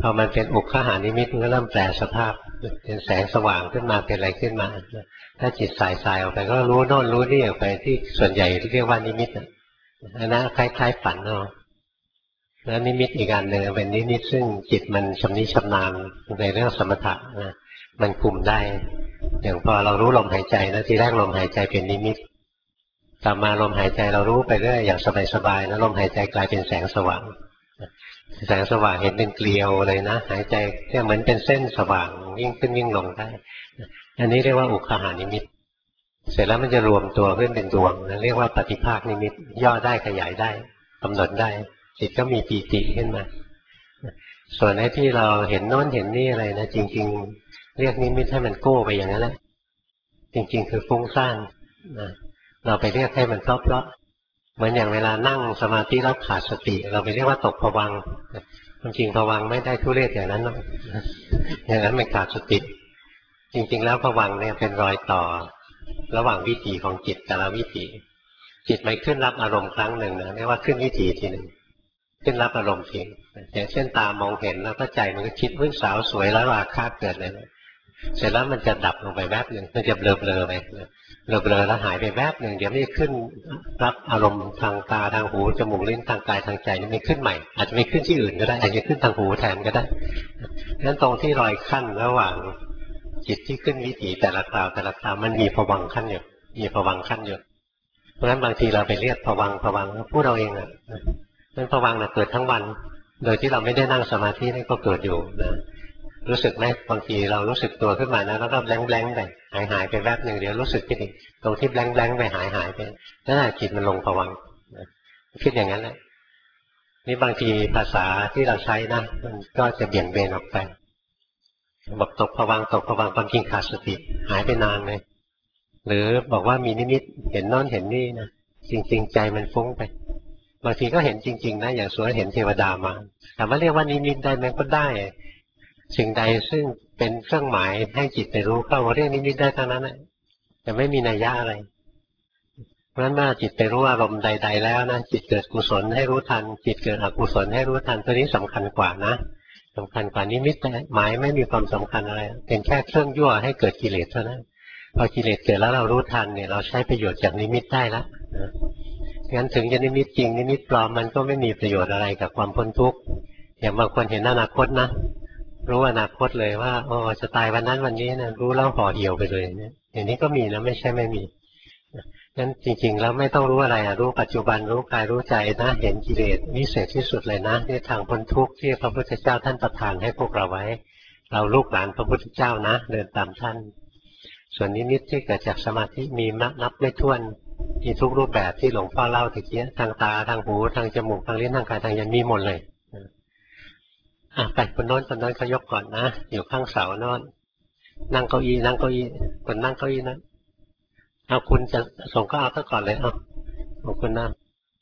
พอมันเป็นอุคหานิมิตมันก็เริ่มแปลสภาพเป็นแสงสว่างขึ้นมาเป็นอะไรขึ้นมาถ้าจิตสายออกไปก็รู้โน่นรู้นี่ออกไปที่ส่วนใหญ่ที่เรียกว่านิมิตอันนั้นคล้ายๆฝันเอาแล้วนิมิตอีกอันหนึ่งเป็นนิมิตซึ่งจิตมันชำนิชำนาญในเรื่องสมถะนะมันคุมได้อย่างพอเรารู้ลมหายใจนะทีแรกลมหายใจเป็นนิมิตต่อมาลมหายใจเรารู้ไปเรื่อยอย่างสบายๆแล้วลมหายใจกลายเป็นแสงสว่างแสงสว่างเห็นเป็นเกลียวเลยนะหายใจแค่เหมือนเป็นเส้นสว่างวิ่งขึ้นวิ่งลงได้อันนี้เรียกว่าอุคหานิมิตเสร็จแล้วมันจะรวมตัวขึ้นเป็นดวงเรียกว่าปฏิภาคนิมิตย่อได้ขยายได้กำหนดได้จิตก็มีปีติขึ้นมาส่วนไอ้ที่เราเห็นโน้นเห็นนี่อะไรนะจริงๆเรียกนิมิตให้มันโก้ไปอย่างนั้นแหละจริงๆคือฟุ้งซ่านนะเราไปเรียกให้มันเพราะเหมือนอย่างเวลานั่งสมาธิแล้วขาดสติเราไปเรียกว่าตกภวังค์จริงๆภวังค์ไม่ได้ทุเรศอย่างนั้นหรอกอย่างนั้นมันขาดสติจริงๆแล้วภวังค์เนี่ยเป็นรอยต่อระหว่างวิถีของจิตแต่ละวิถีจิตไม่ขึ้นรับอารมณ์ครั้งหนึ่งนะเรียกว่าขึ้นวิถีทีหนึ่งขึ้นรับอารมณ์ทีอย่างเช่นตามองเห็นแล้วก็ใจมันก็คิดสาวสวยแล้วราคะเกิดเลยเสร็จแล้วมันจะดับลงไปแวบหนึ่งมันจะเบลอไปเบลอแล้วหายไปแวบหนึ่งเดี๋ยวมันจะขึ้นรับอารมณ์ทางตาทางหูจมูกลิ้นทางกายทางใจนี่ไม่ขึ้นใหม่อาจจะไม่ขึ้นที่อื่นก็ได้อาจจะขึ้นทางหูแทนก็ได้งั้นตรงที่รอยขั้นระหว่างจิตที่ขึ้นวิถีแต่ละคราวมันมีภวังค์ขั้นอยู่มีภวังค์ขั้นอยู่เพราะฉะนั้นบางทีเราไปเรียกภวังค์พูดเราเองอ่ะนั้นภวังค์เกิดทั้งวันโดยที่เราไม่ได้นั่งสมาธินี่ก็เกิดอยู่นะรู้สึกไหมบางทีเรารู้สึกตัวขึ้นมานะแล้วก็แบงค์ไปหายไปแวบหนึ่งเดี๋ยวรู้สึกขึ้นอีกตรงที่แบงค์ไปหายไปนั่นแหละจิตมันลงภวังค์คิดอย่างนั้นแหละนี่บางทีภาษาที่เราใช้นะมันก็จะเบี่ยงเบนออกไปบอกตกภวังค์ความจริงขาดสติหายไปนานเลยหรือบอกว่ามีนิมิตเห็นโน่นเห็นนี่นะจริงๆใจมันฟุ้งไปบางทีก็เห็นจริงๆนะอย่างสวยเห็นเทวดามาแต่ว่าเรียกว่านิมิตได้ไหมก็ได้สิ่งใดซึ่งเป็นเครื่องหมายให้จิตไปรู้เข้าเรียกนิมิตได้ทั้งนั้นแหละแต่ไม่มีนัยยะอะไรเพราะฉะนั้นเมื่อจิตไปรู้อารมณ์ใดๆแล้วนะจิตเกิดกุศลให้รู้ทันจิตเกิดอกุศลให้รู้ทันตัวนี้สำคัญกว่านะสำคัญกว่านิมิตหมายไม่มีความสำคัญอะไรเป็นแค่เครื่องยั่วให้เกิดกิเลสเท่านั้นพอกิเลสเกิดแล้วเรารู้ทันเนี่ยเราใช้ประโยชน์จากนิมิตได้แล้วงั้นถึงจะนิมิตจริงนิมิตปลอมมันก็ไม่มีประโยชน์อะไรกับความพ้นทุกข์อย่างบางคนเห็นอนาคตนะรู้อนาคตเลยว่าโอ้จะตายวันนั้นวันนี้นะรู้แล้วห่อเหี่ยวไปเลยเนี่ยอย่างนี้ก็มีนะไม่ใช่ไม่มีงั้นจริงๆแล้วไม่ต้องรู้อะไรรู้ปัจจุบันรู้กายรู้ใจนะเห็นกิเลสวิเศษที่สุดเลยนะที่ทางพ้นทุกข์ที่พระพุทธเจ้าท่านประทานให้พวกเราไว้เราลูกหลานพระพุทธเจ้านะเดินตามท่านส่วนนิมิตที่เกิดจากสมาธิมีนับไม่ถ้วนมีทุกรูปแบบที่หลวงพ่อเล่าตะกี้ทางตาทางหูทางจมูกทางลิ้นทางกายทางใจมีหมดเลยไปคนโน้นเขายกก่อนนะอยู่ข้างเสาโน้นนั่งเก้าอี้คนนั่งเก้าอี้นั้นเอาคุณจะส่งก็เอาซะก่อนเลยเอาของคุณนั่ง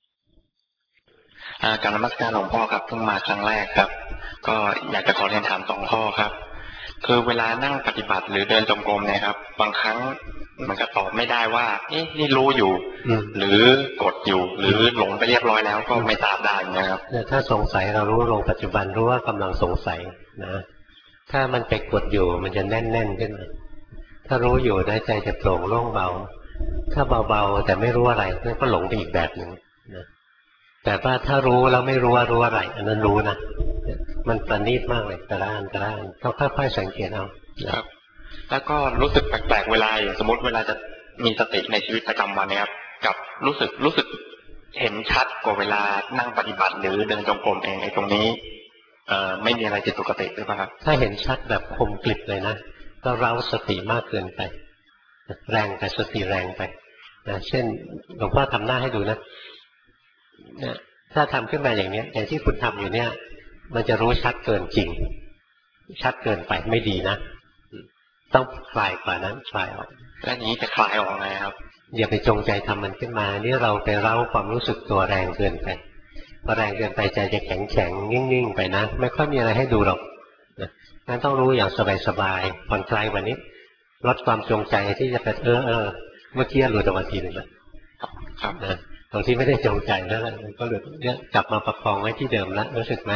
การนมัสการหลวงพ่อครับเพิ่งมาครั้งแรกครับก็อยากจะขอเรียนถาม2 ข้อครับคือเวลานั่งปฏิบัติหรือเดินจงกรมเนี่ยครับบางครั้งมันก็ตอบไม่ได้ว่านี่รู้อยู่หรือกดอยู่หรือหลงไปเรียบร้อยแล้วก็ไม่ทราบได้นะครับถ้าสงสัยเรารู้ลงปัจจุบันรู้ว่ากำลังสงสัยนะถ้ามันไปกดอยู่มันจะแน่นขึ้นมาถ้ารู้อยู่ได้ใจจะโปร่งโล่งเบาถ้าเบาๆแต่ไม่รู้อะไรนั่นก็หลงไปอีกแบบหนึ่งนะแต่ว่าถ้ารู้แล้วไม่รู้ว่ารู้อะไรอันนั้นรู้นะมันประณีตมากเลยแต่ละอันต้องค่อยๆสังเกตเอาครับแล้วก็รู้สึกแปลกๆเวลาสมมติเวลาจะมีสติในชีวิตประจำวันนะครับกับรู้สึกเห็นชัดกว่าเวลานั่งปฏิบัติหรือเดินจงกรมเองไอ้ตรงนี้ไม่มีอะไรผิดปกติหรือเปล่าครับถ้าเห็นชัดแบบคมกริบเลยนะก็เร้าสติมากเกินไปแรงแต่สติแรงไปนะเช่นหลวงพ่อทำหน้าให้ดูนะถ้าทำขึ้นมาอย่างนี้อย่างที่คุณทำอยู่เนี่ยมันจะรู้ชัดเกินจริงชัดเกินไปไม่ดีนะต้องคลายกว่านั้นคลายออกแล้วนี้จะคลายออกไงครับอย่าไปจงใจทำมันขึ้นมานี่เราไปเร้าความรู้สึกตัวแรงเกินไปพอแรงเกินไปใจจะแข็งนิ่งๆไปนะไม่ค่อยมีอะไรให้ดูหรอกงั้นต้องรู้อย่างสบายๆผ่อนคลายกว่านี้ลดความจงใจที่จะไปเมื่อกี้หลุดออกมาทีนึงแล้วครับนะตรงที่ไม่ได้จงใจแล้วก็หลุดเนี่ยกลับมาประคองไว้ที่เดิมแล้วรู้สึกไหม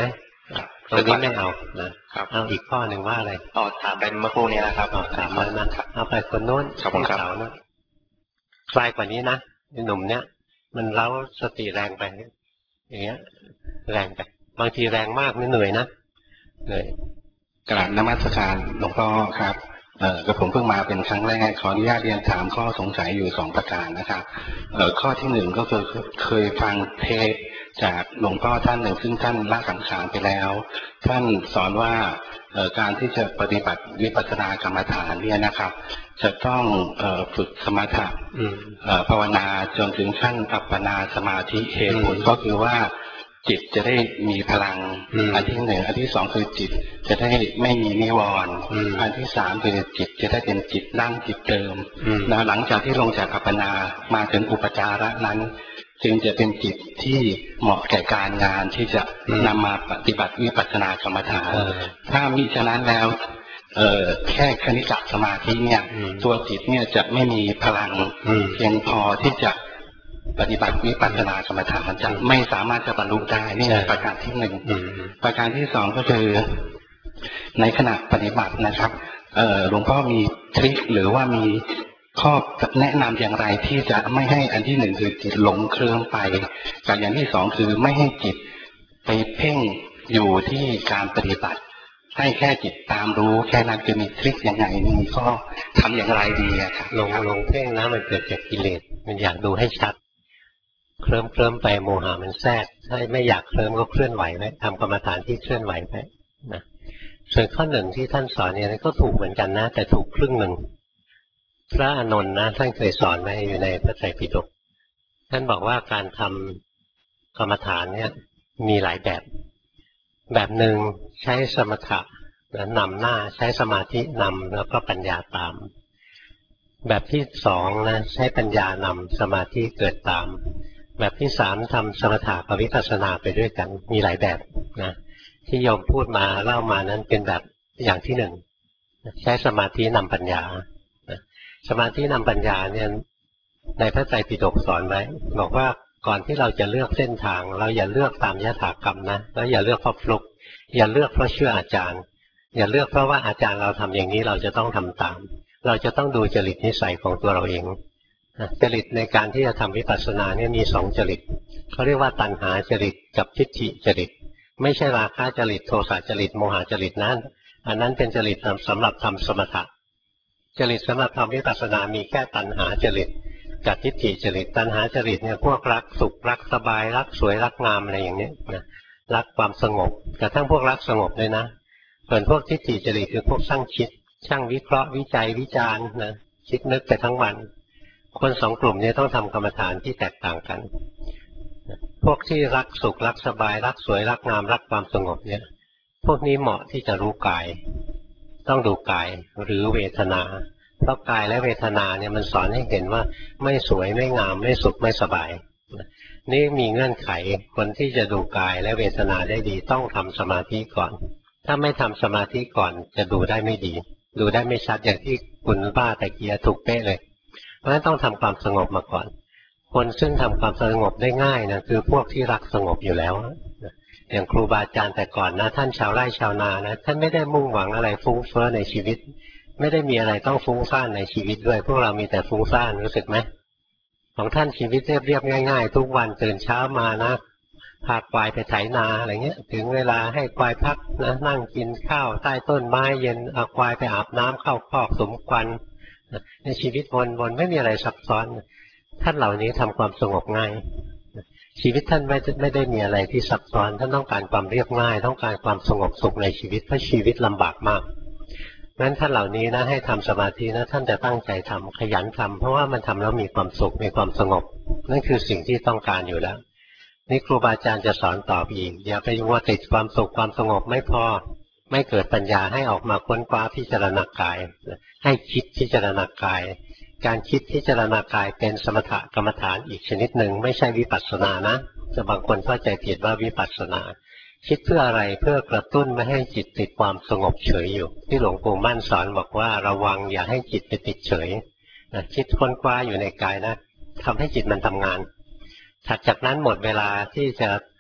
ตรงนี้ไม่เอานะครับเอาอีกข้อหนึ่งว่าอะไรถามเป็นเมื่อครู่นี้นะครับถามมานะเอาไปคนโน้นที่เสาโน้นคลายกว่านี้นะหนุ่มเนี้ยมันเล้าสติแรงไปอย่างเงี้ยแรงไปบางทีแรงมากเหนื่อยนะเหนื่อยกราบนมัสการหลวงพ่อครับกับผมเพิ่งมาเป็นครั้งแรกขออนุญาตเรียนถามข้อสงสัยอยู่2ประการนะครับข้อที่1ก็คือเคยฟังเทศจากหลวงพ่อท่านหนึ่งซึ่งท่านละสังขารไปแล้วท่านสอนว่าการที่จะปฏิบัติวิปัสสนากรรมฐานเนี่ยนะครับจะต้องฝึกสมถะภาวนาจนถึงขั้นอัปปนาสมาธิเหตุผลก็คือว่าจิตจะได้มีพลังอันที่1อันที่2คือจิตจะได้ไม่มีนิวรณ์อันที่3คือจิตจะได้เป็นจิตนั่งจิตเดิมหลังจากที่ลงจากอัปปนามาถึงอุปจาระนั้นจึงจะเป็นจิตที่เหมาะแก่การงานที่จะนำมาปฏิบัติวิปัสสนากรรมฐานถ้ามิฉะนั้นแล้วแค่คณิกะสมาธิเนี่ยตัวจิตเนี่ยจะไม่มีพลังเพียงพอที่จะปฏิบัติวิปัสสนากรรมฐานจะไม่สามารถจะบรรลุได้นี่ประการที่1ประการที่2ก็คือในขณะปฏิบัตินะครับหลวงพ่อมีทริคหรือว่ามีข้อแนะนำอย่างไรที่จะไม่ให้อันที่1คือจิตหลงเคลิ้มไปกับอย่างที่2คือไม่ให้จิตไปเพ่งอยู่ที่การปฏิบัติให้แค่จิตตามรู้แค่นั้นจะมีทริคยังไงมีข้อทำอย่างไรดีครับลงเพ่งนะมันเกิดจากกิเลสมันอยากดูให้ชัดเคลิ้มไปโมหะมันแทรกถ้าไม่อยากเคลิ้มก็เคลื่อนไหวไหมทำกรรมฐานที่เคลื่อนไหวไปนะส่วนข้อ1ที่ท่านสอนเนี่ยก็ถูกเหมือนกันนะแต่ถูกครึ่งหนึ่งพระอานนท์นะท่านเคยสอนไว้อยู่ในพระไตรปิฎกท่านบอกว่าการทำกรรมฐานเนี่ยมีหลายแบบหนึ่งใช้สมถะนำหน้าใช้สมาธินำแล้วก็ปัญญาตามแบบที่2นะใช้ปัญญานำสมาธิเกิดตามแบบที่3ทำสมถะกับวิปัสสนาไปด้วยกันมีหลายแบบนะที่โยมพูดมาเล่ามานั้นเป็นแบบอย่างที่1ใช้สมาธินำปัญญาสมาธินำปัญญาเนี่ยในพระไตรปิฎกสอนไว้บอกว่าก่อนที่เราจะเลือกเส้นทางเราอย่าเลือกตามยถากรรมนะแล้วอย่าเลือกเพราะฟลุกอย่าเลือกเพราะเชื่ออาจารย์อย่าเลือกเพราะว่าอาจารย์เราทำอย่างนี้เราจะต้องทำตามเราจะต้องดูจริตนิสัยของตัวเราเองจริตในการที่จะทำวิปัสสนาเนี่ยมี2จริตเขาเรียกว่าตัณหาจริตกับทิฏฐิจริตไม่ใช่ราคะจริตโทสะจริตโมหะจริตนั้นอันนั้นเป็นจริตสำหรับทำสมถะจริตสำหรับทำวิปัสสนามีแค่ตัณหาจริตกับทิฏฐิจริตตัณหาจริตเนี่ยพวกรักสุขรักสบายรักสวยรักงามอะไรอย่างนี้นะรักความสงบกระทั่งพวกรักสงบเลยนะส่วนพวกทิฏฐิจริตคือพวกช่างคิดช่างวิเคราะห์วิจัยวิจารณ์นะคิดนึกไปทั้งวันคน2กลุ่มนี้ต้องทำกรรมฐานที่แตกต่างกันพวกที่รักสุขรักสบายรักสวยรักงามรักความสงบเนี่ยพวกนี้เหมาะที่จะรู้กายต้องดูกายหรือเวทนาเพราะกายและเวทนาเนี่ยมันสอนให้เห็นว่าไม่สวยไม่งามไม่สุขไม่สบายนี่มีเงื่อนไขคนที่จะดูกายและเวทนาได้ดีต้องทำสมาธิก่อนถ้าไม่ทำสมาธิก่อนจะดูได้ไม่ดีดูได้ไม่ชัดอย่างที่คุณป้าตะเกียถูกเป๊ะเลยเพราะฉะนั้นต้องทำความสงบมาก่อนคนซึ่งทำความสงบได้ง่ายนะคือพวกที่รักสงบอยู่แล้วอย่างครูบาอาจารย์แต่ก่อนนะท่านชาวไร่ชาวนานะท่านไม่ได้มุ่งหวังอะไรฟุ้งเฟ้อในชีวิตไม่ได้มีอะไรต้องฟุ้งซ่านในชีวิตด้วยพวกเรามีแต่ฟุ้งซ่านรู้สึกไหมของท่านชีวิตเรียบง่ายๆทุกวันตื่นเช้ามานะพาควายไปไถนาอะไรเงี้ยถึงเวลาให้ควายพักนะนั่งกินข้าวใต้ต้นไม้เย็นเอาควายไปอาบน้ำเข้าคอกสมควันในชีวิตวนไม่มีอะไรซับซ้อนท่านเหล่านี้ทำความสงบง่ายชีวิตท่านไม่ได้มีอะไรที่ซับซ้อนท่านต้องการความเรียบง่ายต้องการความสงบสุขในชีวิตเพราะชีวิตลำบากมากงั้นท่านเหล่านี้นะให้ทำสมาธินะท่านจะตั้งใจทำขยันทำเพราะว่ามันทำแล้วมีความสุขมีความสงบนั่นคือสิ่งที่ต้องการอยู่แล้วนี่ครูบาอาจารย์จะสอนต่ออีกอย่าไปว่าติดความสุขความสงบไม่พอไม่เกิดปัญญาให้ออกมาค้นคว้าพิจารณากายให้คิดพิจารณากายการคิดพิจารณากายเป็นสมถกรรมฐานอีกชนิดหนึ่งไม่ใช่วิปัสสนานะจะบางคนเข้าใจผิดว่าวิปัสสนาคิดเพื่ออะไรเพื่อกระตุ้นไม่ให้จิตติดความสงบเฉยอยู่ที่หลวงปู่มั่นสอนบอกว่าระวังอย่าให้จิตไปติดเฉยคิดค้นคว้าอยู่ในกายนะทำให้จิตมันทำงานถัดจากนั้นหมดเวลาที่จะ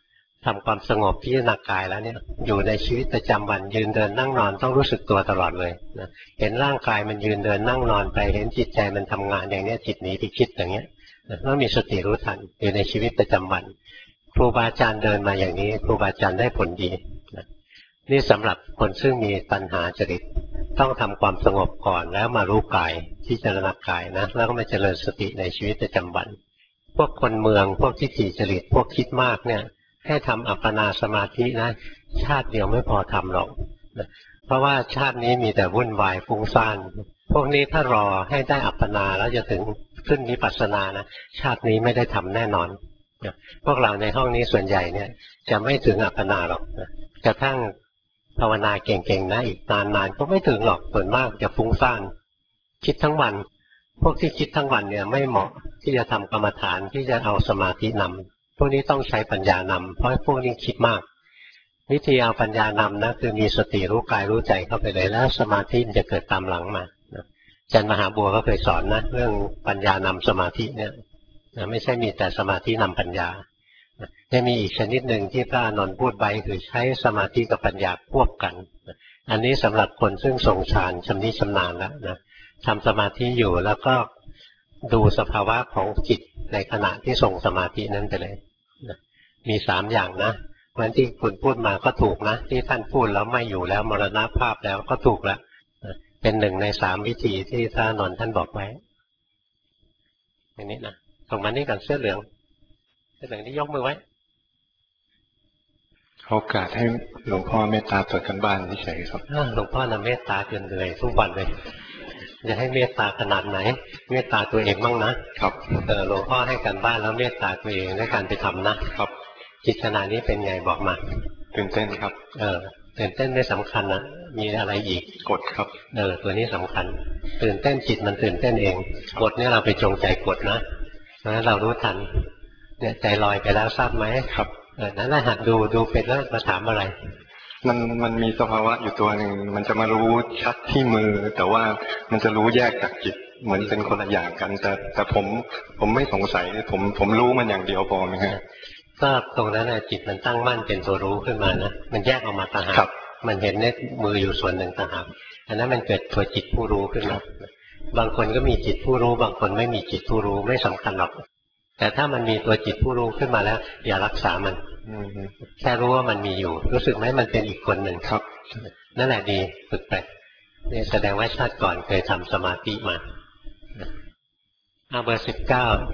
ทำความสงบพิจารณากายแล้วเนี่ยอยู่ในชีวิตประจำวันยืนเดินนั่งนอนต้องรู้สึกตัวตลอดเลยนะเห็นร่างกายมันยืนเดินนั่งนอนไปเห็นจิตใจมันทำงานอย่างนี้จิตหนีไปคิดอย่างเงี้ยต้องมีสติรู้ทันอยู่ในชีวิตประจำวันครูบาอาจารย์เดินมาอย่างนี้ครูบาอาจารย์ได้ผลดีนะนี่สำหรับคนซึ่งมีปัญหาจริตต้องทำความสงบก่อนแล้วมารู้กายพิจารณากายนะแล้วก็มาเจริญสติในชีวิตประจำวันพวกคนเมืองพวกทิฏฐิจริตพวกคิดมากเนี่ยให้ทำอัปปนาสมาธินะชาติเดียวไม่พอทำหรอกนะเพราะว่าชาตินี้มีแต่วุ่นวายฟุ้งซ่านพวกนี้ถ้ารอให้ได้อัปปนาแล้วจะถึงขึ้นวิปัสสนานะชาตินี้ไม่ได้ทำแน่นอนนะพวกเราในห้องนี้ส่วนใหญ่เนี่ยจะไม่ถึงอัปปนาหรอกนะกระทั่งภาวนาเก่งๆนะอีกนานๆก็ไม่ถึงหรอกส่วนมากจะฟุ้งซ่านคิดทั้งวันพวกที่คิดทั้งวันเนี่ยไม่เหมาะที่จะทำกรรมฐานที่จะเอาสมาธินำพวกนี้ต้องใช้ปัญญานำเพราะพวกนี้คิดมากวิธีเอาปัญญานำนะคือมีสติรู้กายรู้ใจเข้าไปเลยแล้วสมาธิมันจะเกิดตามหลังมาอาจารย์มหาบัวก็เคยสอนนะเรื่องปัญญานำสมาธิเนี่ยไม่ใช่มีแต่สมาธินำปัญญาจะมีอีกชนิดหนึ่งที่พระอานนท์พูดไปคือใช้สมาธิกับปัญญาควบกันอันนี้สำหรับคนซึ่งทรงฌานชำนิชำนาญแล้วนะทำสมาธิอยู่แล้วก็ดูสภาวะของจิตในขณะที่ทรงสมาธินั้นไปเลยมี3อย่างนะเพราะฉะนั้นที่คุณพูดมาก็ถูกนะที่ท่านพูดแล้วไม่อยู่แล้วมรณภาพแล้วก็ถูกแล้วเป็น1 ใน 3วิธีที่พระอานนท์ท่านบอกไว้อย่างนี้นะส่งมานี่ก่อนเสื้อเหลืองนี่ยกมือไว้โอกาสให้หลวงพ่อเมตตาตรวจกันบ้านเฉยๆครับหลวงพ่อน่ะเมตตาเกินเลยทุกวันเลยจะให้เมตตาขนาดไหนเมตตาตัวเองบ้างนะครับหลวงพ่อให้กันบ้านแล้วเมตตาตัวเองด้วยการไปทำนะครับจิตขณะนี้เป็นไงบอกมาตื่นเต้นครับตื่นเต้นไม่สำคัญนะมีอะไรอีกกดครับตัวนี้สำคัญตื่นเต้นจิตมันตื่นเต้นเองกดเนี่ยเราไปจงใจกดนะเพราะฉะนั้นเรารู้ทันเนี่ยใจลอยไปแล้วทราบไหมครับนั่นแหละหัดดูเป็นแล้วมาถามอะไรมันมีสภาวะอยู่ตัวหนึ่งมันจะมารู้ชัดที่มือแต่ว่ามันจะรู้แยกจากจิตเหมือนเป็นคนละอย่างกันแต่ผมไม่สงสัยผมรู้มันอย่างเดียวพอไหมครับก็ตรงนั้นจิตมันตั้งมั่นเป็นตัวรู้ขึ้นมานะมันแยกออกมาต่างหากมันเห็นในมืออยู่ส่วนหนึ่งต่างหากอันนั้นมันเกิดตัวจิตผู้รู้ขึ้นมาบางคนก็มีจิตผู้รู้บางคนไม่มีจิตผู้รู้ไม่สำคัญหรอกแต่ถ้ามันมีตัวจิตผู้รู้ขึ้นมาแล้วอย่ารักษามันแค่รู้ว่ามันมีอยู่รู้สึกไหมมันเป็นอีกคนหนึ่งครับนั่นแหละดีฝึกไปนี่แสดงว่าชาติก่อนเคยทำสมาธิมาเบอร์19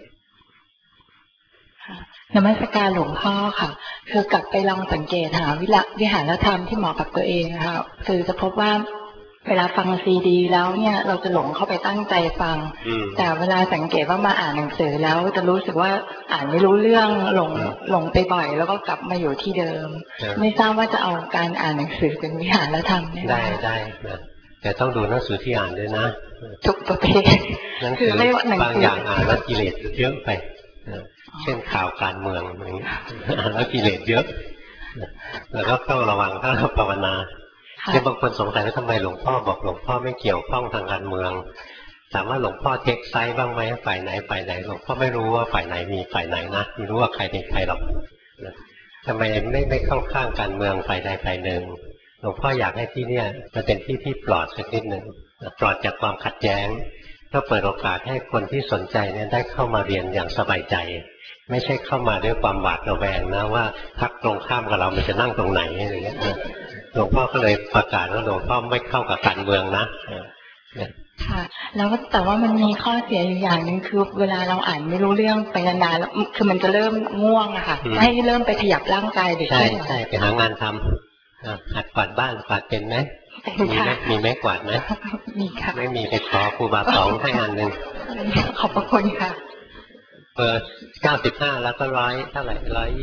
นมัสการหลวงพ่อค่ะคือกลับไปลองสังเกตหาวิหารธรรมที่เหมาะกับตัวเองค่ะคือจะพบว่าเวลาฟังซีดีแล้วเนี่ยเราจะหลงเข้าไปตั้งใจฟังแต่เวลาสังเกตว่ามาอ่านหนังสือแล้วจะรู้สึกว่าอ่านไม่รู้เรื่องหลงไปบ่อยแล้วก็กลับมาอยู่ที่เดิมไม่ทราบว่าจะเอาการอ่านหนังสือเป็นวิหารธรรมได้แต่ต้องดูหนังสือที่อ่านด้วยนะทุกประเภทหนังสือบางอย่างอ่านแล้วกิเลสเยอะไปเช่นข่าวการเมืองอย่างนี้อ่านแล้วกิเลสเยอะแล้วก็ต้องระวังถ้าเราภาวนาที่บางคนสงสัยว่าทำไมหลวงพ่อบอกหลวงพ่อไม่เกี่ยวข้องทางการเมืองถามว่าหลวงพ่อเทคไซส์บ้างไหมฝ่ายไหนหลวงพ่อไม่รู้ว่าฝ่ายไหนมีฝ่ายไหนนะไม่รู้ว่าใครเป็นใครหรอกทำไมไม่เข้าข้างการเมืองฝ่ายใดฝ่ายหนึ่งหลวงพ่ออยากให้ที่เนี่ยมันเป็นที่ปลอดสักนิดหนึ่งปลอดจากความขัดแย้งก็เปิดโอกาสให้คนที่สนใจเนี่ยได้เข้ามาเรียนอย่างสบายใจไม่ใช่เข้ามาด้วยความหวาดระแวงนะว่าพรรคตรงข้ามกับเรามันจะนั่งตรงไหนอะไรเงี้ยหลวงพ่อก็เลยประกาศว่าหลวงพ่อไม่เข้ากับการเมืองนะค่ะแล้วแต่ว่ามันมีข้อเสียอยู่อย่างนึงคือเวลาเราอ่านไม่รู้เรื่องไปนานๆแล้วคือมันจะเริ่มง่วงอะค่ะให้เริ่มไปขยับร่างกายหรือใช่ไปหางานทำหัดกวาดบ้านกวาดเป็นไหมมีไม้กวาดไหมมีค่ะไม่มีไปขอครูบาสองให้งานหนึ่งขอบพระคุณค่ะ 95แล้วก็100เท่าไหร่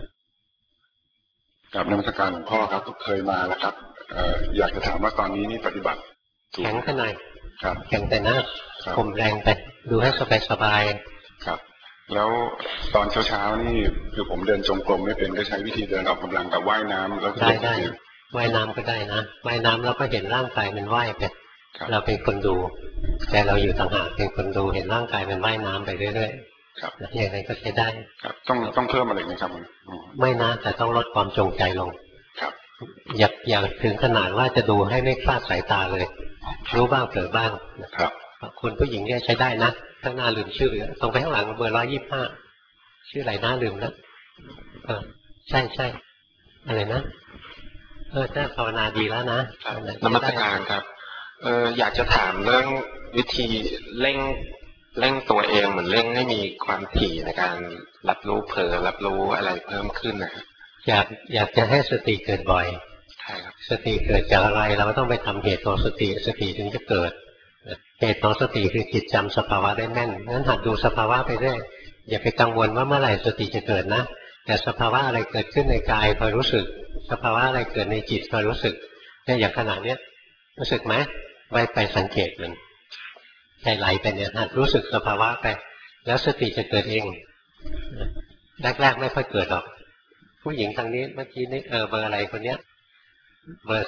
125 กับนมัสการหลวงพ่อครับเคยมาแล้วครับอยากจะถามว่าตอนนี้นี่ปฏิบัติแข็งขนาดครับแข็งแต่หน้าคมแรงไปดูให้สบายครับแล้วตอนเช้านี่คือผมเดินจงกรมไม่เป็นก็ใช้วิธีเดินออกกำลังกับว่ายน้ำแล้วได้ว่ายน้ำก็ได้นะว่ายน้ำเราก็เห็นร่างกายมันว่ายไปเราเป็นคนดูแต่เราอยู่ต่างหากเป็นคนดูเห็นร่างกายมันว่ายน้ำไปเรื่อยอย่างไรก็ใช้ได้ครับต้องเพิ่มอะไรไหมครับไม่นะแต่ต้องลดความจงใจลงครับอย่าถึงขนาดว่าจะดูให้ไม่คลาดสายตาเลยรู้บ้างเผลอบ้างนะครับคุณผู้หญิงเนี่ยใช้ได้นะข้างหน้าลืมชื่อตรงไปข้างหลังเบอร์125ชื่ออะไรนะลืมนะใช่อะไรนะถ้าภาวนาดีแล้วนะนมัสการครับอยากจะถามเรื่องวิธีเร่งตัวเองเหมือนเร่งให้มีความถี่ในการรับรู้เผลอรับรู้อะไรเพิ่มขึ้นนะอยากจะให้สติเกิดบ่อยใช่ครับสติเกิดจากอะไรเราก็ต้องไปทำเหตุของสติถึงจะเกิดเหตุของสติคือจิตจำสภาวะได้แม่นงั้นหัดดูสภาวะไปเรื่อยอย่าไปกังวลว่าเมื่อไหร่สติจะเกิดนะแต่สภาวะอะไรเกิดขึ้นในกายคอยรู้สึกสภาวะอะไรเกิดในจิตคอยรู้สึกเนี่ยอย่างขณะเนี้ยรู้สึกไหมไปสังเกตมันใจไหลไปเนี่ยหัดรู้สึกสภาวะไปแล้วสติจะเกิดเองแรกๆไม่ค่อยเกิดหรอกผู้หญิงทางนี้เมื่อกี้นี่เบอร์อะไรคนเนี้ยเบอร์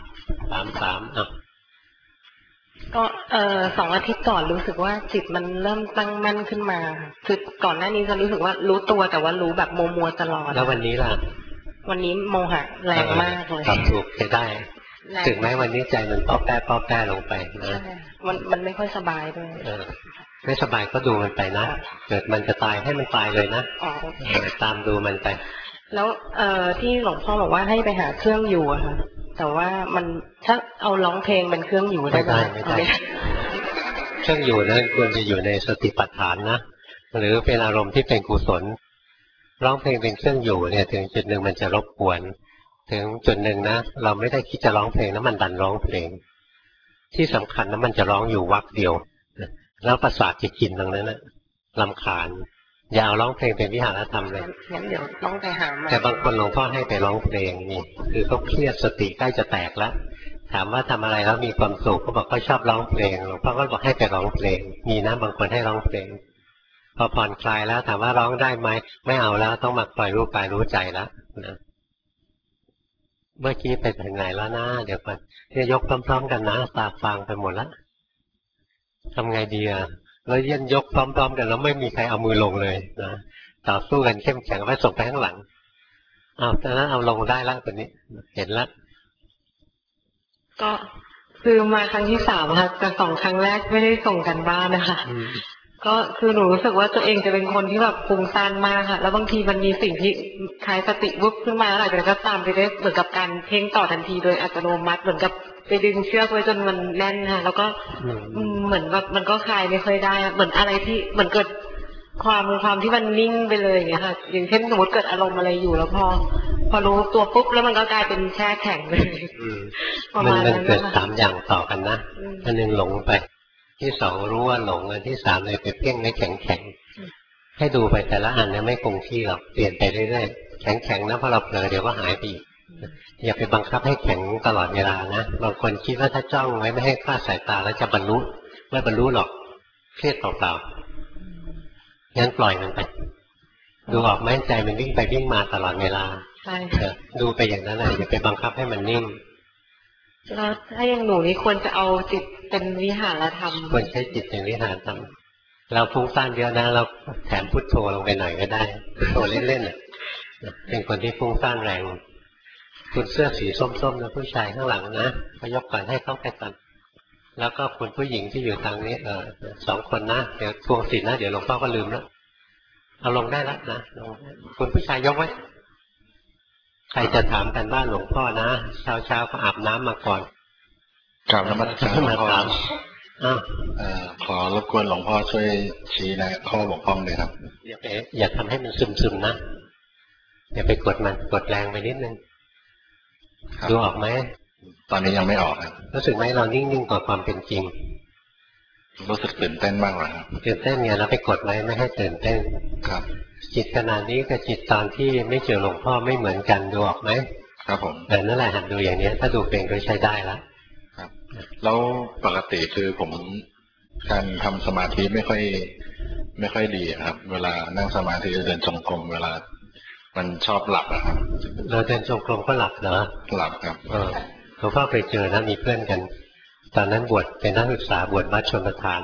333 ก็2 อาทิตย์ก่อนรู้สึกว่าจิตมันเริ่มตั้งมั่นขึ้นมาคือก่อนหน้านี้จะรู้สึกว่ารู้ตัวแต่ว่ารู้แบบมัวตลอดแล้ววันนี้ล่ะวันนี้โมหะแรงมากเลยทำถูกใช้ได้ถึงแม้วันนี้ใจมันป้อแป้ลงไปนะมันไม่ค่อยสบายด้วยไม่สบายก็ดูมันไปนะเกิดมันจะตายให้มันตายเลยนะตามดูมันไปแล้วที่หลวงพ่อบอกว่าให้ไปหาเครื่องอยู่อะค่ะแต่ว่ามันถ้าเอาร้องเพลงเป็นเครื่องอยู่ได้ไหมไม่ได้เครื่องอยู่นั้นควรจะอยู่ในสติปัฏฐานนะหรือเป็นอารมณ์ที่เป็นกุศลร้องเพลงเป็นเครื่องอยู่เนี่ยถึงจุดหนึ่งมันจะรบกวนถึงจุดหนึ่งนะเราไม่ได้คิดจะร้องเพลงนะมันดันร้องเพลงที่สำคัญนะมันจะร้องอยู่วรรคเดียวแล้วประสาทจะกินตรงนั้นนะรำคาญอย่าเอาร้องเพลงเป็นวิหารธรรมเลยงั้นเดี๋ยวต้องไปหามาแต่บางคนหลวงพ่อให้ไปร้องเพลงนี่คือเขาเครียดสติใกล้จะแตกแล้วถามว่าทำอะไรแล้วมีความสุขเขาบอกเขาชอบร้องเพลงหลวงพ่อก็บอกให้ไปร้องเพลงมีนะบางคนให้ร้องเพลงพอผ่อนคลายแล้วถามว่าร้องได้ไหมไม่เอาแล้วต้องมาปล่อยรู้กายรู้ใจแล้วนะเมื่อกี้ไปถึงไหนแล้วนะเดี๋ยวก่อนเนี่ยยกพร้อมๆกันนะตาฟางไปหมดแล้วทำไงดีอ่ะแล้วยันยกพร้อมๆกันแล้วไม่มีใครเอามือลงเลยนะต่อสู้กันเข้มแข็งไปส่งไปข้างหลังตอนนั้นเอาลงได้แล้วตอนนี้เห็นแล้วก็คือมาครั้งที่3ค่ะแต่2 ครั้งแรกไม่ได้ส่งกันบ้านนะคะก็คือหนูรู้สึกว่าตัวเองจะเป็นคนที่แบบฟุ้งซ่านมากค่ะแล้วบางทีมันมีสิ่งที่คล้ายสติวุบขึ้นมาหลังจากนั้นก็ตามไปได้เหมือนกับการเพ่งต่อทันทีโดยอัตโนมัติเหมือนกับไปดึงเชือกไว้จนมันแน่นค่ะแล้วก็เหมือนแบบมันก็คลายไม่ค่อยได้เหมือนอะไรที่เหมือนเกิดความที่มันนิ่งไปเลยอย่างเงี้ยค่ะอย่างเช่นสมมติเกิดอารมณ์อะไรอยู่แล้วพอรู้ตัวปุ๊บแล้วมันก็กลายเป็นแช่แข็งเลยมันเกิด3 อย่างต่อกันนะอันนึงหลงไปที่2รู้ว่าหลงอันที่3เลยไปเพ่งในแข็งให้ดูไปแต่ละอันเนี่ยไม่คงที่หรอกเปลี่ยนไปเรื่อยๆแข็งนะพอเราเผลอเดี๋ยวก็หายไปอีกอย่าไปบังคับให้แข็งตลอดเวลานะบางคนคิดว่าถ้าจ้องไว้ไม่ให้คลาดสายตาแล้วจะบรรลุไม่บรรลุหรอกเครียดเปล่าๆงั้นปล่อยมันไปดูออกไหมใจมันวิ่งไปวิ่งมาตลอดเวลาใช่ดูไปอย่างนั้นแหละอย่าไปบังคับให้มันนิ่งแล้วถ้าอย่างหนูนี่ควรจะเอาจิตเป็นวิหารธรรมควรใช้จิตเป็นวิหารธรรมเราฟุ้งซ่านเยอะนะเราแถมพุทโธลงไปหน่อยก็ได้พุทโธเล่นๆเป็นคนที่ฟุ้งซ่านแรงคุณเสื้อสีส้มๆนะผู้ชายข้างหลังนะเขายกก่อนให้เขาไปก่อนแล้วก็คุณผู้หญิงที่อยู่ทางนี้2 คนนะเดี๋ยวทวงสิทธินะเดี๋ยวหลวงพ่อก็ลืมแล้วเอาลงได้แล้วนะคุณผู้ชายยกไว้ใครจะถามกันบ้านหลวงพ่อนะเช้าก็อาบน้ำมาก่อนกราบนมัสการหลวงพ่อขอรบกวนหลวงพ่อช่วยชี้นะข้อบกพร่องเลยครับอย่าทำให้มันซึมๆนะอย่าไปกดมันกดแรงไปนิดนึงดูออกไหมตอนนี้ยังไม่ออกครับรู้สึกไหมเรานิ่งๆต่อความเป็นจริงรู้สึกตื่นเต้นบ้างหรอครับตื่นเต้นไงแล้วไปกดไว้ไม่ให้ตื่นเต้นครับจิตขนาดนี้กับจิตตอนที่ไม่เจอหลวงพ่อไม่เหมือนกันดูออกไหมครับผมนั่นแหละหัดดูอย่างนี้ถ้าดูเป็นก็ใช้ได้แล้วครับแล้วปกติคือผมการทำสมาธิไม่ค่อยดีครับเวลานั่งสมาธิเดินจงกรมเวลามันชอบหลับอะครับเราเดินจงกรมก็หลับเหรอหลับครับหลวงพ่อไปเจอนะมีเพื่อนกันตอนนั้นบวชเป็นนักศึกษาบวชวัดชลประทานนะ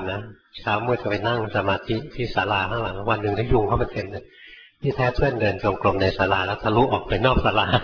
เช้ามืดก็ไปนั่งสมาธิที่ศาลาข้างหลังวันหนึ่งได้ยุงเข้ามาเต็มเลยที่แท้เพื่อนเดินจงกรมในศาลาแล้วทะลุออกไปนอกศาลา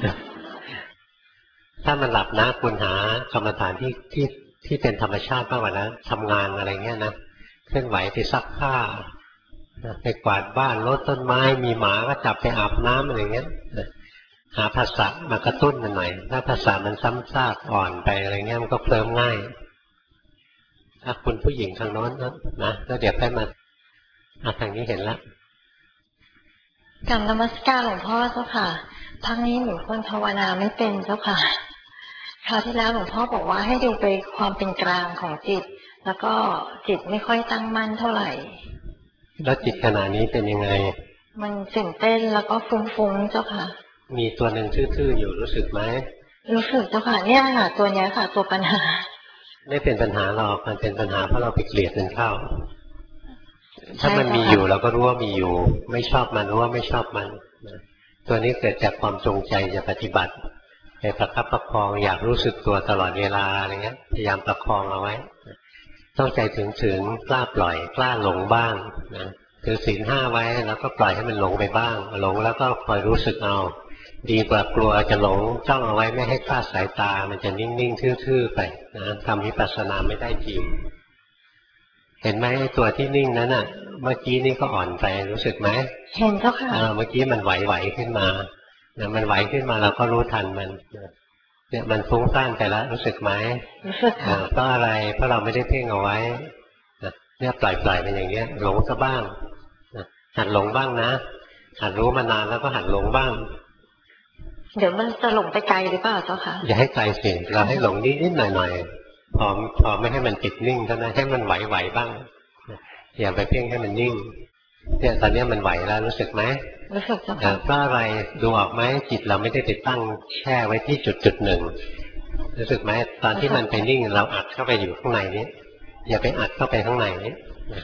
ถ้ามันหลับนะคุณหากรรมฐานที่เป็นธรรมชาติมากกว่านั้นทำงานอะไรเงี้ยนะเคลื่อนไหวไปซักผ้าไปกวาดบ้านรดต้นไม้มีหมาก็จับไปอาบน้ำอะไรเงี้ยหาภาษามากระตุ้นมันหน่อยถ้าภาษามันซ้ำซากอ่อนไปอะไรเงี้ยมันก็เคลิ้มง่ายถ้าคุณผู้หญิงทางโน้นนะแล้วเดี๋ยวไปมาทางนี้เห็นแล้วกรรมนมัสการหลวงพ่อเจ้าค่ะทั้งนี้หนูคนภาวนาไม่เป็นเจ้าค่ะคราวที่แล้วหลวงพ่อบอกว่าให้ดูไปความเป็นกลางของจิตแล้วก็จิตไม่ค่อยตั้งมั่นเท่าไหร่แล้วจิตขณะนี้เป็นยังไงมันตื่นเต้นแล้วก็ฟุ้งๆเจ้าค่ะมีตัวหนึ่งทื่อๆอยู่รู้สึกไหมรู้สึกเจ้าค่ะเนี่ยค่ะตัวนี้ค่ะตัวปัญหาไม่เป็นปัญหาหรอกมันเป็นปัญหาเพราะเราไปเกลียดมันเข้าถ้ามันมีอยู่เราก็รู้ว่ามีอยู่ไม่ชอบมันรู้ว่าไม่ชอบมันตัวนี้เกิดจากความจงใจจะปฏิบัติไปประคับประคองอยากรู้สึกตัวตลอดเวลาอะไรเงี้ยพยายามประคองเอาไว้ต้องใจถึงกล้าปล่อยกล้าหลงบ้างนะถือศีล5ไว้แล้วก็ปล่อยให้มันหลงไปบ้างหลงแล้วก็คอยรู้สึกเอาดีกว่ากลัวจะหลงจ้องเอาไว้ไม่ให้คลาดสายตามันจะนิ่งๆทื่อๆไปนะทำวิปัสสนาไม่ได้จริงเห็นไหมตัวที่นิ่งนั้นน่ะเมื่อกี้นี่ก็อ่อนไปรู้สึกไหมเห็นเจ้าค่ะเมื่อกี้มันไหวๆขึ้นมาเนี่ยมันไหวขึ้นมาเราก็รู้ทันมันเนี่ยมันฟุ้งซ่านไปแล้วรู้สึกไหมรู้สึกค่ะเพราะอะไรเพราะเราไม่ได้เพ่งเอาไว้เนี่ยปล่อยมันอย่างเงี้ยหลงซะบ้างหัดหลงบ้างนะหัดรู้มานานแล้วก็หัดหลงบ้างเดี๋ยวมันจะหลงไปไกลหรือเปล่าเจ้าค่ะอย่าให้ไกลสิเราให้หลงนิดๆหน่อยๆพอไม่ให้มันติดนิ่งเท่านั้นให้มันไหวๆบ้างอย่าไปเพ่งให้มันนิ่งเนี่ยตอนนี้มันไหวแล้วรู้สึกไหมรู้สึกเจ้าค่ะเพราะอะไรดูออกไหมจิตเราไม่ได้ไปตั้งแช่ไว้ที่จุดหนึ่งรู้สึกไหมตอนที่มันไปนิ่งเราอัดเข้าไปอยู่ข้างในนี้อย่าไปอัดเข้าไปข้างในนี้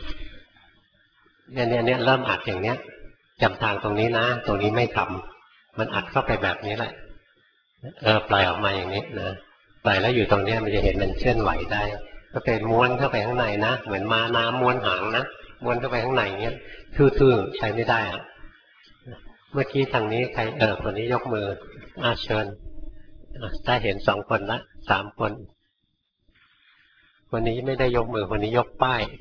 เนี่ยเริ่มอัดอย่างเนี้ยจำทางตรงนี้นะตรงนี้ไม่ทำมันอัดเข้าไปแบบนี้แหละปล่อยออกมาอย่างนี้นะปล่อยแล้วอยู่ตรงนี้มันจะเห็นมันเคลื่อนไหวได้ก็เป็นม้วนเข้าไปข้างในนะเหมือนมาน้ำม้วนหางนะม้วนเข้าไปข้างในเงี้ยทื่อๆใช้ไม่ได้อะเมื่อกี้ทางนี้ใครคนนี้ยกมือเชิญได้เห็น2 คนละ3 คนวันนี้ไม่ได้ยกมือคนนี้ยกป้าย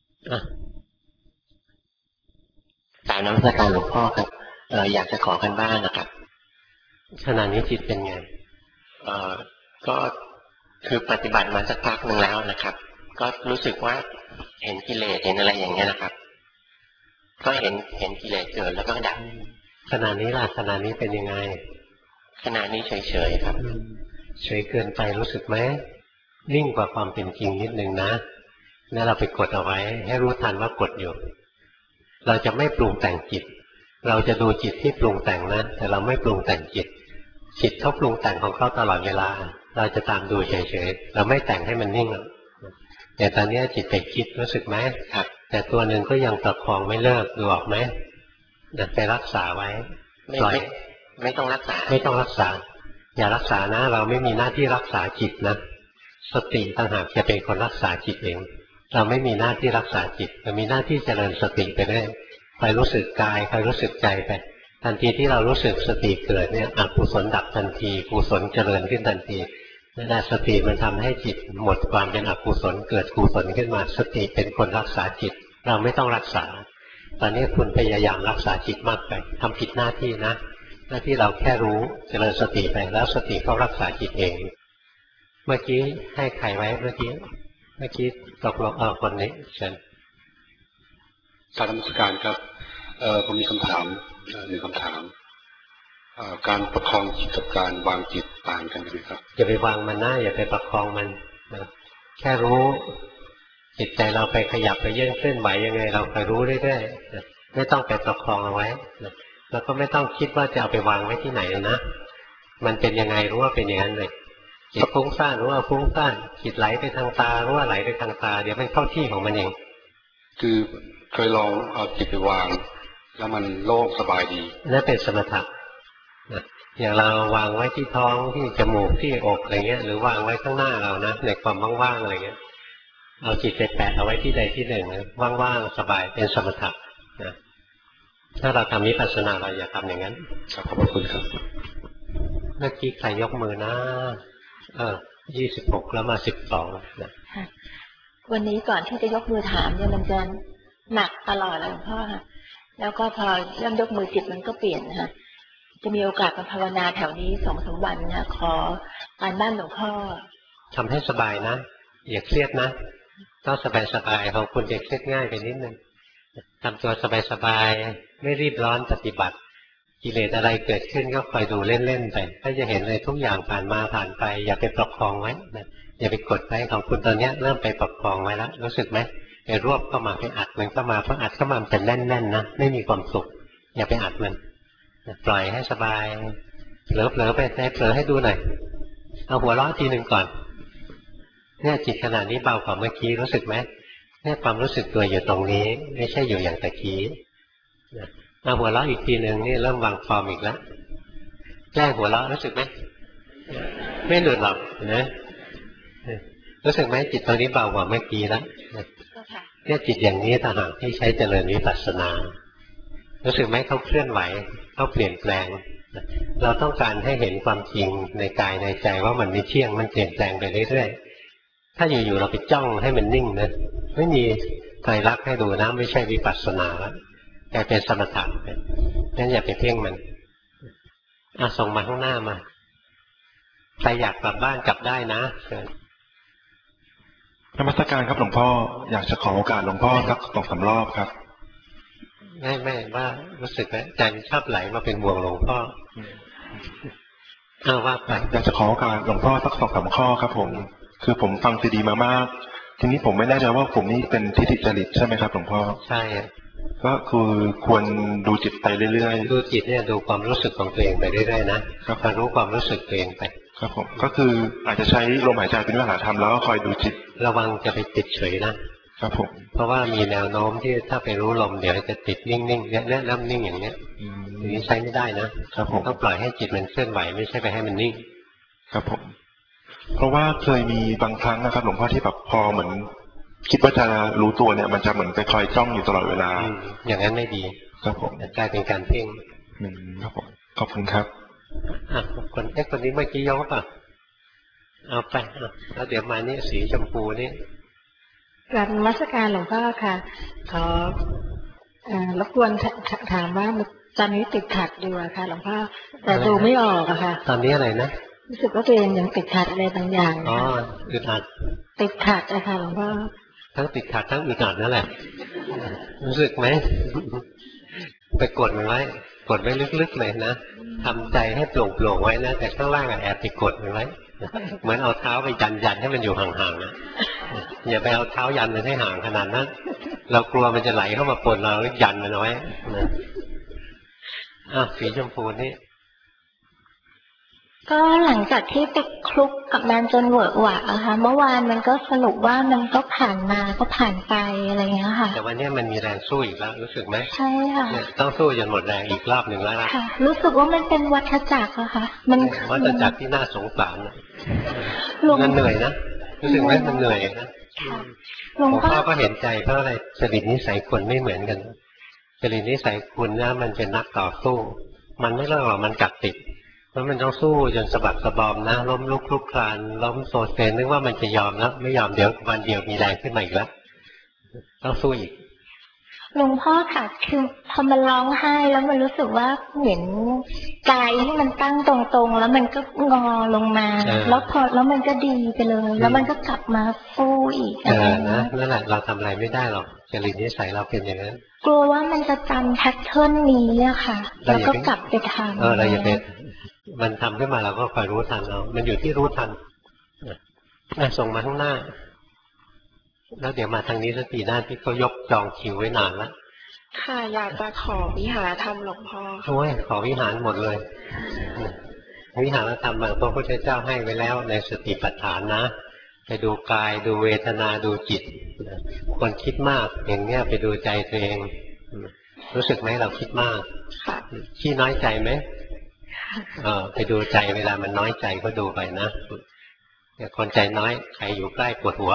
กราบนมัสการหลวงพ่อครับอยากจะขอกันบ้านนะครับขณะนี้จิตเป็นไงก็คือปฏิบัติมาสักพักหนึ่งแล้วนะครับก็รู้สึกว่าเห็นกิเลสเห็นอะไรอย่างเงี้ยนะครับก็เห็นกิเลสเกิดแล้วก็ดับขณะนี้ล่ะขณะนี้เป็นยังไงขณะนี้เฉยๆครับเฉยเกินไปรู้สึกไหมนิ่งกว่าความเป็นจริงนิดนึงนะนี่เราไปกดเอาไว้ให้รู้ทันว่ากดอยู่เราจะไม่ปรุงแต่งจิตเราจะดูจิตที่ปรุงแต่งนะแต่เราไม่ปรุงแต่งจิตเขาปรุงแต่งของเขาตลอดเวลาเราจะตามดูเฉยๆเราไม่แต่งให้มันนิ่งแต่ตอนนี้จิตไปคิดรู้สึกไหมครับแต่ตัวหนึ่งก็ยังประคองไม่เลิกดูออกไหมไปรักษาไว้ปล่อยไม่ต้องรักษาอย่ารักษานะเราไม่มีหน้าที่รักษาจิตนะสติต่างหากจะเป็นคนรักษาจิตเองเราไม่มีหน้าที่รักษาจิตเรามีหน้าที่เจริญสติไปได้คอยรู้สึกกายคอยรู้สึกใจไปทันทีที่เรารู้สึกสติเกิดเนี่ยอกุศลดับทันทีกุศลเจริญขึ้นทันทีนั่นแหละสติมันทำให้จิตหมดความเป็นอกุศลเกิดกุศลขึ้นมาสติเป็นคนรักษาจิตเราไม่ต้องรักษาตอนนี้คุณพยายามรักษาจิตมากไปทำผิดหน้าที่นะหน้าที่เราแค่รู้เจริญสติไปแล้วสติก็รักษาจิตเองเมื่อกี้ให้ใครไว้เมื่อกี้ตกลงคนนี้เชิญการนมัสการครับผมมีคำถาม1 คำถามการประคองจิตกับการวางจิตต่างกันไหมครับอย่าไปวางมันนะอย่าไปประคองมันนะแค่รู้จิตใจเราไปขยับไปเยื่อนเคลื่อนไหวยังไงเราไปรู้เรื่อยๆไม่ต้องไปประคองเอาไว้นะแล้วก็ไม่ต้องคิดว่าจะเอาไปวางไว้ที่ไหนนะมันเป็นยังไงรู้ว่าเป็นอย่างนั้นเลยจิตฟุ้งซ่านรู้ว่าฟุ้งซ่านจิตไหลไปทางตารู้ว่าไหลไปทางตาเดี๋ยวมันเข้าที่ของมันเองคือเคยลองเอาจิตไปวางแล้วมันโล่งสบายดีนั่นเป็นสมถะอย่างเราวางไว้ที่ท้องที่จมูกที่อกอะไรเงี้ยหรือวางไว้ข้างหน้าเรานะในความว่างๆอะไรเงี้ยเอาจิตไปแปะเอาไว้ที่ใดที่หนึ่งว่างๆสบายเป็นสมถะนะถ้าเราทำวิปัสสนาเราอย่าทำอย่างนั้นขอบคุณครับเมื่อกี้ใครยกมือนะ26แล้วมา12นะวันนี้ก่อนที่จะยกมือถามเนี่ยมันจะหนักตลอดเลยหลวงพ่อค่ะแล้วก็พอเริ่มยกมือจิตมันก็เปลี่ยนนะคะจะมีโอกาสมาภาวนาแถวนี้2-3 วันนะขอการบ้านหลวงพ่อทำให้สบายนะอย่าเครียดนะต้องสบายๆของคุณจะเครียดง่ายไปนิดนึงทำตัวสบายๆไม่รีบร้อนปฏิบัติกิเลสอะไรเกิดขึ้นก็คอยดูเล่นๆไปถ้าจะเห็นเลยทุกอย่างผ่านมาผ่านไปอย่าไปประคองไว้นะอย่าไปกดไว้ของคุณตอนนี้เริ่มไปประคองไว้แล้วรู้สึกไหมไปรวบเข้ามาไปอัดมันเข้ามาเพราะอัดเข้ามามันจะแน่นๆนะไม่มีความสุขอย่าไปอัดมันปล่อยให้สบายเผลอๆไปเผลอให้ดูหน่อยเอาหัวเราะทีหนึ่งก่อนเนี่ยจิตขนาดนี้เบากว่าเมื่อกี้รู้สึกไหมเนี่ยความรู้สึกตัวอยู่ตรงนี้ไม่ใช่อยู่อย่างตะกี้เอาหัวเราะอีกทีหนึ่งนี่เริ่มวางฟอร์มอีกแล้วแก้หัวเราะรู้สึกไหมไม่หลุดหรอกนะรู้สึกไหมจิตตรงนี้เบากว่าเมื่อกี้แล้วเนี่ยจิตอย่างนี้ต่างหากที่ใช้เจริญวิปัสสนารู้สึกไหมเขาเคลื่อนไหวเขาเปลี่ยนแปลงเราต้องการให้เห็นความจริงในกายในใจว่ามันไม่เที่ยงมันเปลี่ยนแปลงไปเรื่อยๆถ้าอยู่ๆเราไปจ้องให้มันนิ่งนะไม่มีไตรลักษณ์ให้ดูนะไม่ใช่วิปัสสนาแล้วกลายเป็นสมถะงั้นอย่าไปเพ่งมันส่งมาข้างหน้ามาใครอยากกลับบ้านกลับได้นะนมัสการครับหลวงพ่ออยากจะขอโอกาสหลวงพ่อสัก2-3 รอบครับไม่ว่ารู้สึกไหมใจมันชอบไหลมาเป็นห่วงหลวงพ่อว่าไปอยากจะขอโอกาสหลวงพ่อสัก2-3 ข้อครับผมคือผมฟังซีดีมามากทีนี้ผมไม่แน่ใจว่าผมนี่เป็นทิฏฐิจริตใช่ไหมครับหลวงพ่อใช่ก็คือควรดูจิตไปเรื่อยๆดูจิตเนี่ยดูความรู้สึกของตัวเองไปเรื่อยๆนะคอยรู้ความรู้สึกตัวเองไปครับผมก็คืออาจจะใช้ลมหายใจเป็นวิหารธรรมแล้วก็คอยดูจิตระวังจะไปติดเฉยนะครับผมเพราะว่ามีแนวโน้มที่ถ้าไปรู้ลมเดี๋ยวจะติดนิ่งๆเนี่ยเริ่มนิ่งอย่างเนี้ยอย่างนี้ใช้ไม่ได้นะครับผมต้องปล่อยให้จิตมันเคลื่อนไหวไม่ใช่ไปให้มันนิ่งครับผมเพราะว่าเคยมีบางครั้งนะครับหลวงพ่อที่แบบพอเหมือนคิดว่าจะรู้ตัวเนี่ยมันจะเหมือนไปคอยจ้องอยู่ตลอดเวลาอย่างนั้นไม่ดีครับผมกลายเป็นการเพ่งครับผมขอบคุณครับคนนี้เมื่อกี้ยกป่ะเอาไปแล้วเดี๋ยวมานี่สีชมพูนี่กราบนมัสการหลวงพ่อค่ะขอรบกวนถามว่าตอนนี้ติดขัดอยู่อะค่ะหลวงพ่อแต่ดูไม่ออกอะค่ะตอนนี้อะไรนะรู้สึกว่าตัวเองยังติดขัดอะไรบางอย่างอึดอัดติดขัดอะค่ะหลวงพ่อทั้งติดขัดทั้งอึดอัดนั่นแหละรู้สึกไหมไปกดมันไว้กดไว้ลึกๆเลยนะทำใจให้โปร่งๆไว้นะแต่ข้างล่างแอบไปกดมันไว้เหมือนเอาเท้าไปยันให้มันอยู่ห่างๆนะอย่าไปเอาเท้ายันมันให้ห่างขนาดนั้นเรากลัวมันจะไหลเข้ามาปนเราแล้วยันมันไว้นะสีชมพูนี่ก็หลังจากที่ไปคลุกกับมันจนเวอะหวะอะค่ะเมื่อวานมันก็สรุปว่ามันก็ผ่านมาก็ผ่านไปอะไรเงี้ยค่ะแต่วันนี้มันมีแรงสู้อีกแล้วรู้สึกไหมใช่ค่ะต้องสู้จนหมดแรงอีกรอบหนึ่งแล้วค่ะรู้สึกว่ามันเป็นวัฏจักรอะค่ะมันวัฏจักรที่น่าสงสารมันเหนื่อยนะรู้สึกไหมมันเหนื่อยนะหลวงพ่อก็เห็นใจเพราะอะไรจริตนิสัยคนไม่เหมือนกันจริตนิสัยคุณนะมันเป็นนักต่อสู้มันไม่เลิกหรอกมันกัดติดเพราะมันต้องสู้จนสะบักสะบอมนะล้มลุกคลุกคลานล้มโซเซนนึกว่ามันจะยอมแล้วไม่ยอมเดี๋ยววันเดียวมีแรงขึ้นมาอีกแล้วต้องสู้อีกหลวงพ่อค่ะคือพอมันร้องไห้แล้วมันรู้สึกว่าเหมือนกายที่มันตั้งตรงๆแล้วมันก็งอลงมาแล้วพอแล้วมันก็ดีไปเลยแล้วมันก็กลับมาฟูอีกนะนั่นแหละเราทำอะไรไม่ได้หรอกจริตนิสัยเราเป็นอย่างนั้นกลัวว่ามันจะจำแพทเทิร์นนี้อะค่ะแล้วก็กลับไปทำเราอย่าไปมันทำขึ้นมาเราก็คอยรู้ทันเอามันอยู่ที่รู้ทันส่งมาข้างหน้าแล้วเดี๋ยวมาทางนี้สักทีหน้าที่เขายกจองคิวไว้นานแล้วค่ะอยากจะขอวิหารธรรมหลวงพ่อโอ้ยขอวิหารหมดเลยวิหารธรรมพระพุทธเจ้าให้ไว้แล้วในสติปัฏฐานนะไปดูกายดูเวทนาดูจิตคนคิดมากอย่างเนี้ยไปดูใจตัวเองรู้สึกไหมเราคิดมากขี้น้อยใจไหมไปดูใจเวลามันน้อยใจก็ดูไปนะเนี่ยคนใจน้อยใครอยู่ใกล้ปวดหัว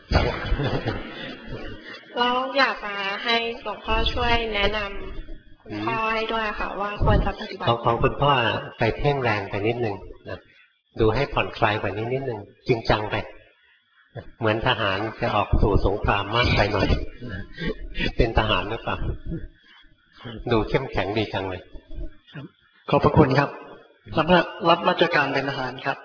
เราอยากจะให้หลวงพ่อช่วยแนะนำคุณพ่อให้ด้วยค่ะว่าควรจะปฏิบัติของคุณพ่อไปเพ่งแรงไปนิดนึงนะดูให้ผ่อนคลายกว่านี้นิดนึงจริงจังไปเหมือนทหารจะออกสู่สงครามมากไปหน่อยเป็นทหารหรือเปล่าดูเข้มแข็งดีจังเลยขอบพระคุณครับรับราชการเป็นทหารครับ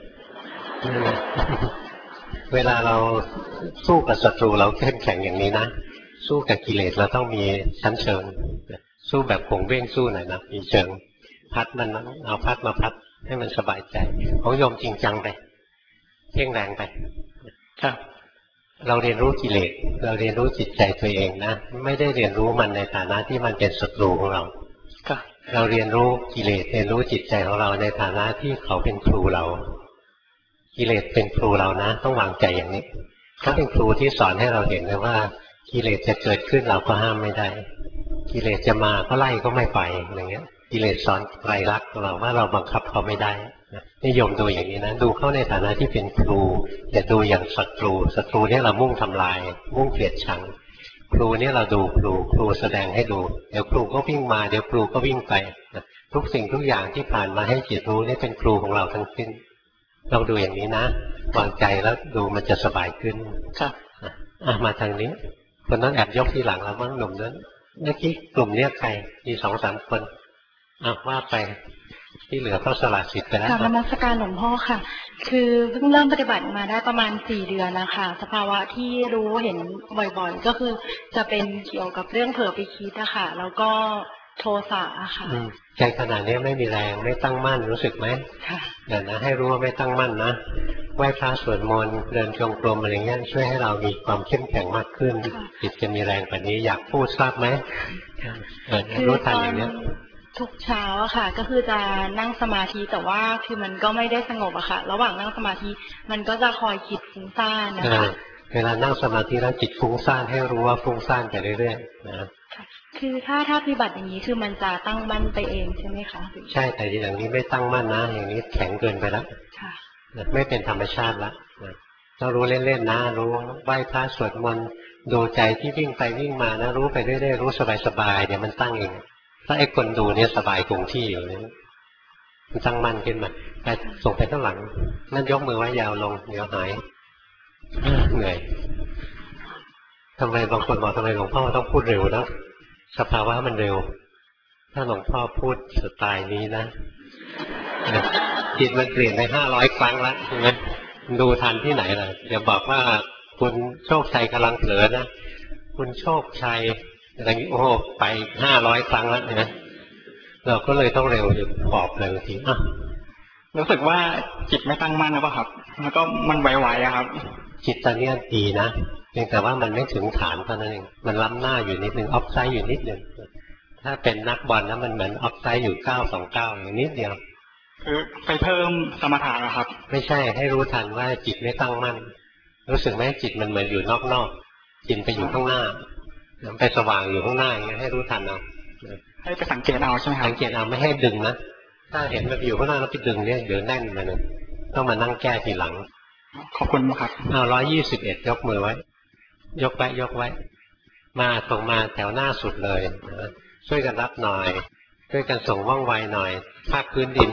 เวลาเราสู้กับศัตรูเราเข้มแข็งอย่างนี้นะสู้กับกิเลสเราต้องมีชั้นเชิงสู้แบบผงเบ้งสู้หน่อยนะมีเชิงพัดมันเอาพัดมาพัดให้มันสบายใจของโยมจริงจังไปเพ่งแรงไปครับเราเรียนรู้กิเลสเราเรียนรู้จิตใจตัวเองนะไม่ได้เรียนรู้มันในฐานะที่มันเป็นศัตรูของเราเราเรียนรู้กิเลสเรียนรู้จิตใจของเราในฐานะที่เขาเป็นครูเรากิเลสเป็นครูเรานะต้องวางใจอย่างนี้เขาเป็นครูที่สอนให้เราเห็นเลยว่ากิเลสจะเกิดขึ้นเราก็ห้ามไม่ได้กิเลสจะมาก็ไล่ก็ไม่ไปอย่างเงี้ยกิเลสสอนไตรลักษณ์เราว่าเราบังคับเขาไม่ได้นิยมดูอย่างนี้นะดูเขาในฐานะที่เป็นครูอย่าดูอย่างศัตรูเนี่ยเรามุ่งทำลายมุ่งเกลียดชังครูเนี่ยเราดูครูแสดงให้ดูเดี๋ยวครูก็วิ่งมาเดี๋ยวครูก็วิ่งไปทุกสิ่งทุกอย่างที่ผ่านมาให้จิตรู้นี่เป็นครูของเราทั้งสิ้นลองดูอย่างนี้นะวางใจแล้วดูมันจะสบายขึ้นครับมาทางนี้คนนั้นแอบยกทีหลังแล้วมั้งหนุ่มนั้นเมื่อกี้กลุ่มเนี้ยใครมี 2-3 คนว่าไปที่เหลือก็สละสิทธิ์ไปแล้วกราบนมัสการหลวงพ่อค่ะคือเพิ่งเริ่มปฏิบัติมาได้ประมาณ4 เดือนนะคะสภาวะที่รู้เห็นบ่อยๆก็คือจะเป็นเกี่ยวกับเรื่องเผลอไปคิดนะคะแล้วก็โทสะค่ะใจขนาดนี้ไม่มีแรงไม่ตั้งมั่นรู้สึกไหมค่ะเดี๋ยวนะให้รู้ว่าไม่ตั้งมั่นนะไหว้พระสวดมนต์เดินจงกรมอะไรเงี้ยช่วยให้เรามีความเข้มแข็งมากขึ้นจิตจะมีแรงกว่านี้อยากพูดทราบไหมรู้ทันอย่างนี้ทุกเช้าอะค่ะก็คือจะนั่งสมาธิแต่ว่าคือมันก็ไม่ได้สงบอะค่ะระหว่างนั่งสมาธิมันก็จะคอยคิดฟุ้งซ่านนะคะเวลานั่งสมาธิแล้วจิตฟุ้งซ่านให้รู้ว่าฟุ้งซ่านไปเรื่อยๆนะคือถ้าปฏิบัติอย่างนี้คือมันจะตั้งมั่นไปเองใช่ไหมคะใช่แต่อย่างนี้ไม่ตั้งมั่นนะอย่างนี้แข็งเกินไปแล้วไม่เป็นธรรมชาติละต้องรู้เล่นๆนะรู้ไหว้พระสวดมนต์ดูใจที่วิ่งไปวิ่งมานะรู้ไปเรื่อยๆรู้สบายๆเดี๋ยวมันตั้งเองถ้าไอ้คนดูเนี่ยสบายคงที่อยู่เนี่ยมันตั้งมั่นขึ้นมาแต่ส่งไปข้างหลังนั่นยกมือไว้ยาวลงเดี๋ยวหายเหนื่อยทำไมบางคนบอกทำไมหลวงพ่อต้องพูดเร็วนะสภาวะมันเร็วถ้าหลวงพ่อพูดสไตล์นี้นะจิตมันเปลี่ยนไป500 ครั้งแล้วงั้นดูทันที่ไหนล่ะอย่าบอกว่าคุณโชคชัยกำลังเผลอนะคุณโชคชัยอะไรนี้โอ้ไป500 ครั้งแล้วนะเราก็เลยต้องเร็วอยู่ขอบเลยทีรู้สึกว่าจิตไม่ตั้งมั่นหรือเปล่าครับแล้วก็มันไหวๆครับจิตตอนนี้ดีนะเพียงแต่ว่ามันไม่ถึงฐานเท่านั้นเองมันล้ำหน้าอยู่นิดนึงออฟไซด์อยู่นิดนึงถ้าเป็นนักบอลนะมันเหมือนออฟไซด์อยู่929อย่างนิดเดียวคือไปเพิ่มสมถะครับไม่ใช่ให้รู้ทันว่าจิตไม่ตั้งมั่นรู้สึกไหมจิตมันเหมือนอยู่นอกๆจิตไปอยู่ข้างหน้าไปสว่างอยู่ข้างหน้าอย่างนี้ให้รู้ทันเอาให้ไปสังเกตเอาใช่ไหมครับสังเกตเอาไม่ให้ดึงนะถ้าเห็นมันอยู่ข้างหน้าแล้วไปดึงเนี่ยเดี๋ยวแน่นมาหนึ่งต้องมานั่งแก้ทีหลังขอบคุณครับ 121ยกมือไว้ยกไว้มาตรงมาแถวหน้าสุดเลยช่วยกันรับหน่อยช่วยกันส่งว่องไวหน่อยภาคพื้นดิน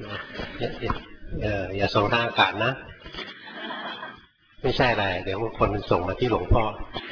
อย่าส่งทางอากาศนะไม่ใช่อะไรเดี๋ยวคนมันส่งมาที่หลวงพ่อ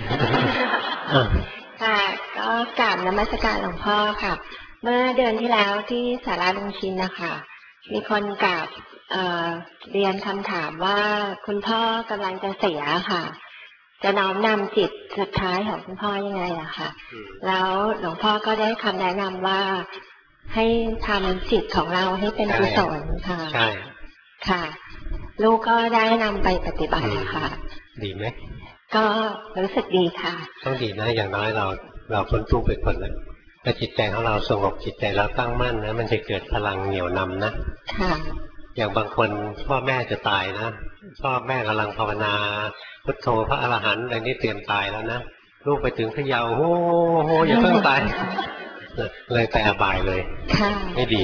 ค่ะก็กราบนมัสการหลวงพ่อค่ะเมื่อเดือนที่แล้วที่ศาลาลุงชินนะคะมีคนกราบเรียนคำถามว่าคุณพ่อกำลังจะเสียค่ะจะน้อมนำจิตสุดท้ายของคุณพ่อยังไงอะค่ะแล้วหลวงพ่อก็ได้คำแนะนำว่าให้ทำจิตของเราให้เป็นกุศลค่ะใช่ค่ะลูกก็ได้นำไปปฏิบัติค่ะดีไหมก็รู้สึกดีค่ะต้องดีนะอย่างน้อยเราพ้นทุกข์ไปคนแล้วถ้าจิตใจของเราสงบจิตใจเราตั้งมั่นนะมันจะเกิดพลังเหนี่ยวนำนะค่ะอย่างบางคนพ่อแม่จะตายนะพ่อแม่กำลังภาวนาพุทโธพระอรหันต์อะไรนี่เตรียมตายแล้วนะลูกไปถึงพะเยาโหอย่าเพิ่งตายเลยไปอบายเลยไม่ดี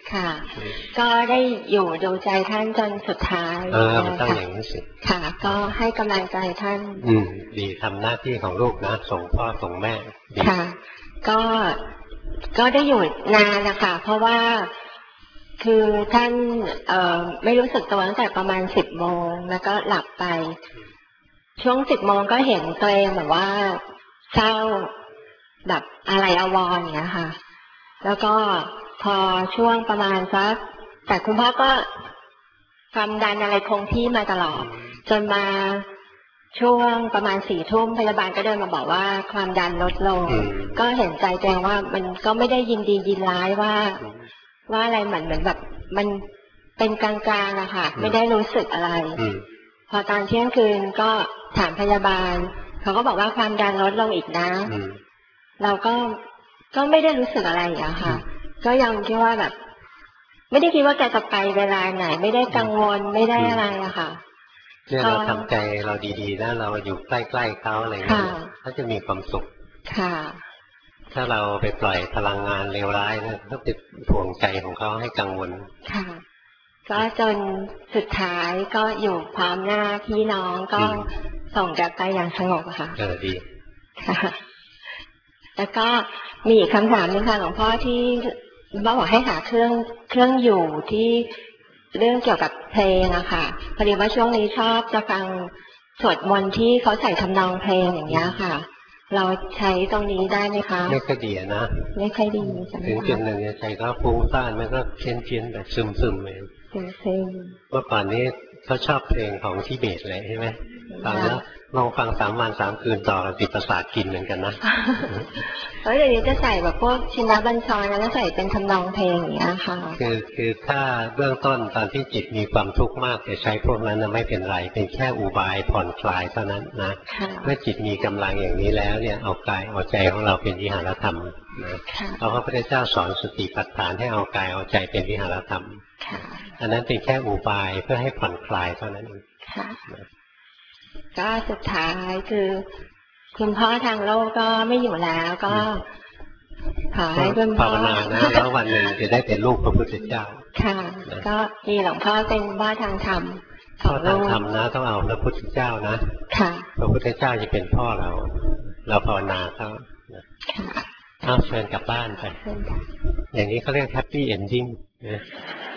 ค่ะ ก็ได้อยู่ดูใจท่านจนสุดท้ายมันต้องอย่างนี้สิค่ะ ก็ให้กำลังใจท่านดีทำหน้าที่ของลูกนะส่งพ่อส่งแม่ค่ะ ก็ได้อยู่นานนะคะเพราะว่าคือท่านไม่รู้สึกตัวตั้งแต่ประมาณ10 โมงแล้วก็หลับไปช่วง10 โมงก็เห็นตัวเองแบบว่าเศร้าแบบอะไรอาวรณ์อย่างเงี้ยค่ะแล้วก็พอช่วงประมาณสักแต่คุณพ่อก็ความดันอะไรคงที่มาตลอดจนมาช่วงประมาณ4 ทุ่มพยาบาลก็เดินมาบอกว่าความดันลดลงก็เห็นใจตัวเองว่ามันก็ไม่ได้ยินดียินร้ายว่าอะไรเหมือนแบบมันเป็นกลางๆนะคะไม่ได้รู้สึกอะไรพอตอนเที่ยงคืนก็ถามพยาบาลเขาก็บอกว่าความดันลดลงอีกนะเราก็ไม่ได้รู้สึกอะไรอย่างค่ะก็ยังคิดว่าแบบไม่ได้คิดว่าแกจะไปเวลาไหนไม่ได้กังวลไม่ได้อะไรอะค่ะเนี่ยเราทำใจเราดีๆนะเราอยู่ใกล้ๆเขาอะไรเงี้ยเขาจะมีความสุขค่ะถ้าเราไปปล่อยพลังงานเลวร้ายนะก็ติดถ่วงใจของเขาให้กังวลค่ะก็จนสุดท้ายก็อยู่พร้อมหน้าพี่น้องก็ส่งกลับไปอย่างสงบค่ะดีค่ะแล้วก็มีอีกคำถามนึงค่ะหลวงพ่อที่บอกให้หาเครื่องอยู่ที่เรื่องเกี่ยวกับเพลงอะค่ะพอดีว่าช่วงนี้ชอบจะฟังสวดมนต์ที่เขาใส่ทำนองเพลงอย่างเงี้ยค่ะเราใช้ตรงนี้ได้ไหมคะไม่ค่อยดีนะไม่ค่อยดีถึงจุดหนึ่งใจก็ฟุ้งซ่านมันก็เพี้ยนแบบซึมๆเลยเมื่อก่อนนี้เขาชอบเพลงของทิเบตเลยใช่ไหมฟังแล้วลองฟัง3 วัน 3 คืนต่อกันติดประสาทกินเหมือนกันนะแล้วเดี๋ยวนี้จะใส่แบบพวกชินบัญชรแล้วใส่เป็นทำนองเพลงอย่างเงี้ยค่ะคือถ้าเบื้องต้นตอนที่จิตมีความทุกข์มากจะใช้พวกนั้นไม่เป็นไรเป็นแค่อุบายผ่อนคลายเท่านั้นนะเมื่อจิตมีกำลังอย่างนี้แล้วเนี่ยเอากายเอาใจของเราเป็นวิหารธรรมนะเพราะพระพุทธเจ้าสอนสติปัฏฐานให้เอากายเอาใจเป็นวิหารธรรมอันนั้นเป็นแค่อุบายเพื่อให้ผ่อนคลายเท่านั้นเองก็สุดท้ายคือคุณพ่อทางโลกก็ไม่อยู่แล้วก็ขอให้คุณพ่อภาวนานะแล้ววันหนึ่งจะได้เป็นลูกพระพุทธเจ้าค่ะก็มีหลวงพ่อเป็นพ่อทางธรรมพ่อทางธรรมนะต้องเอาพระพุทธเจ้านะค่ะพระพุทธเจ้าจะเป็นพ่อเราภาวนาเขาเชิญกลับบ้านไปอย่างนี้เขาเรียกแฮปปี้เอนดิ้ง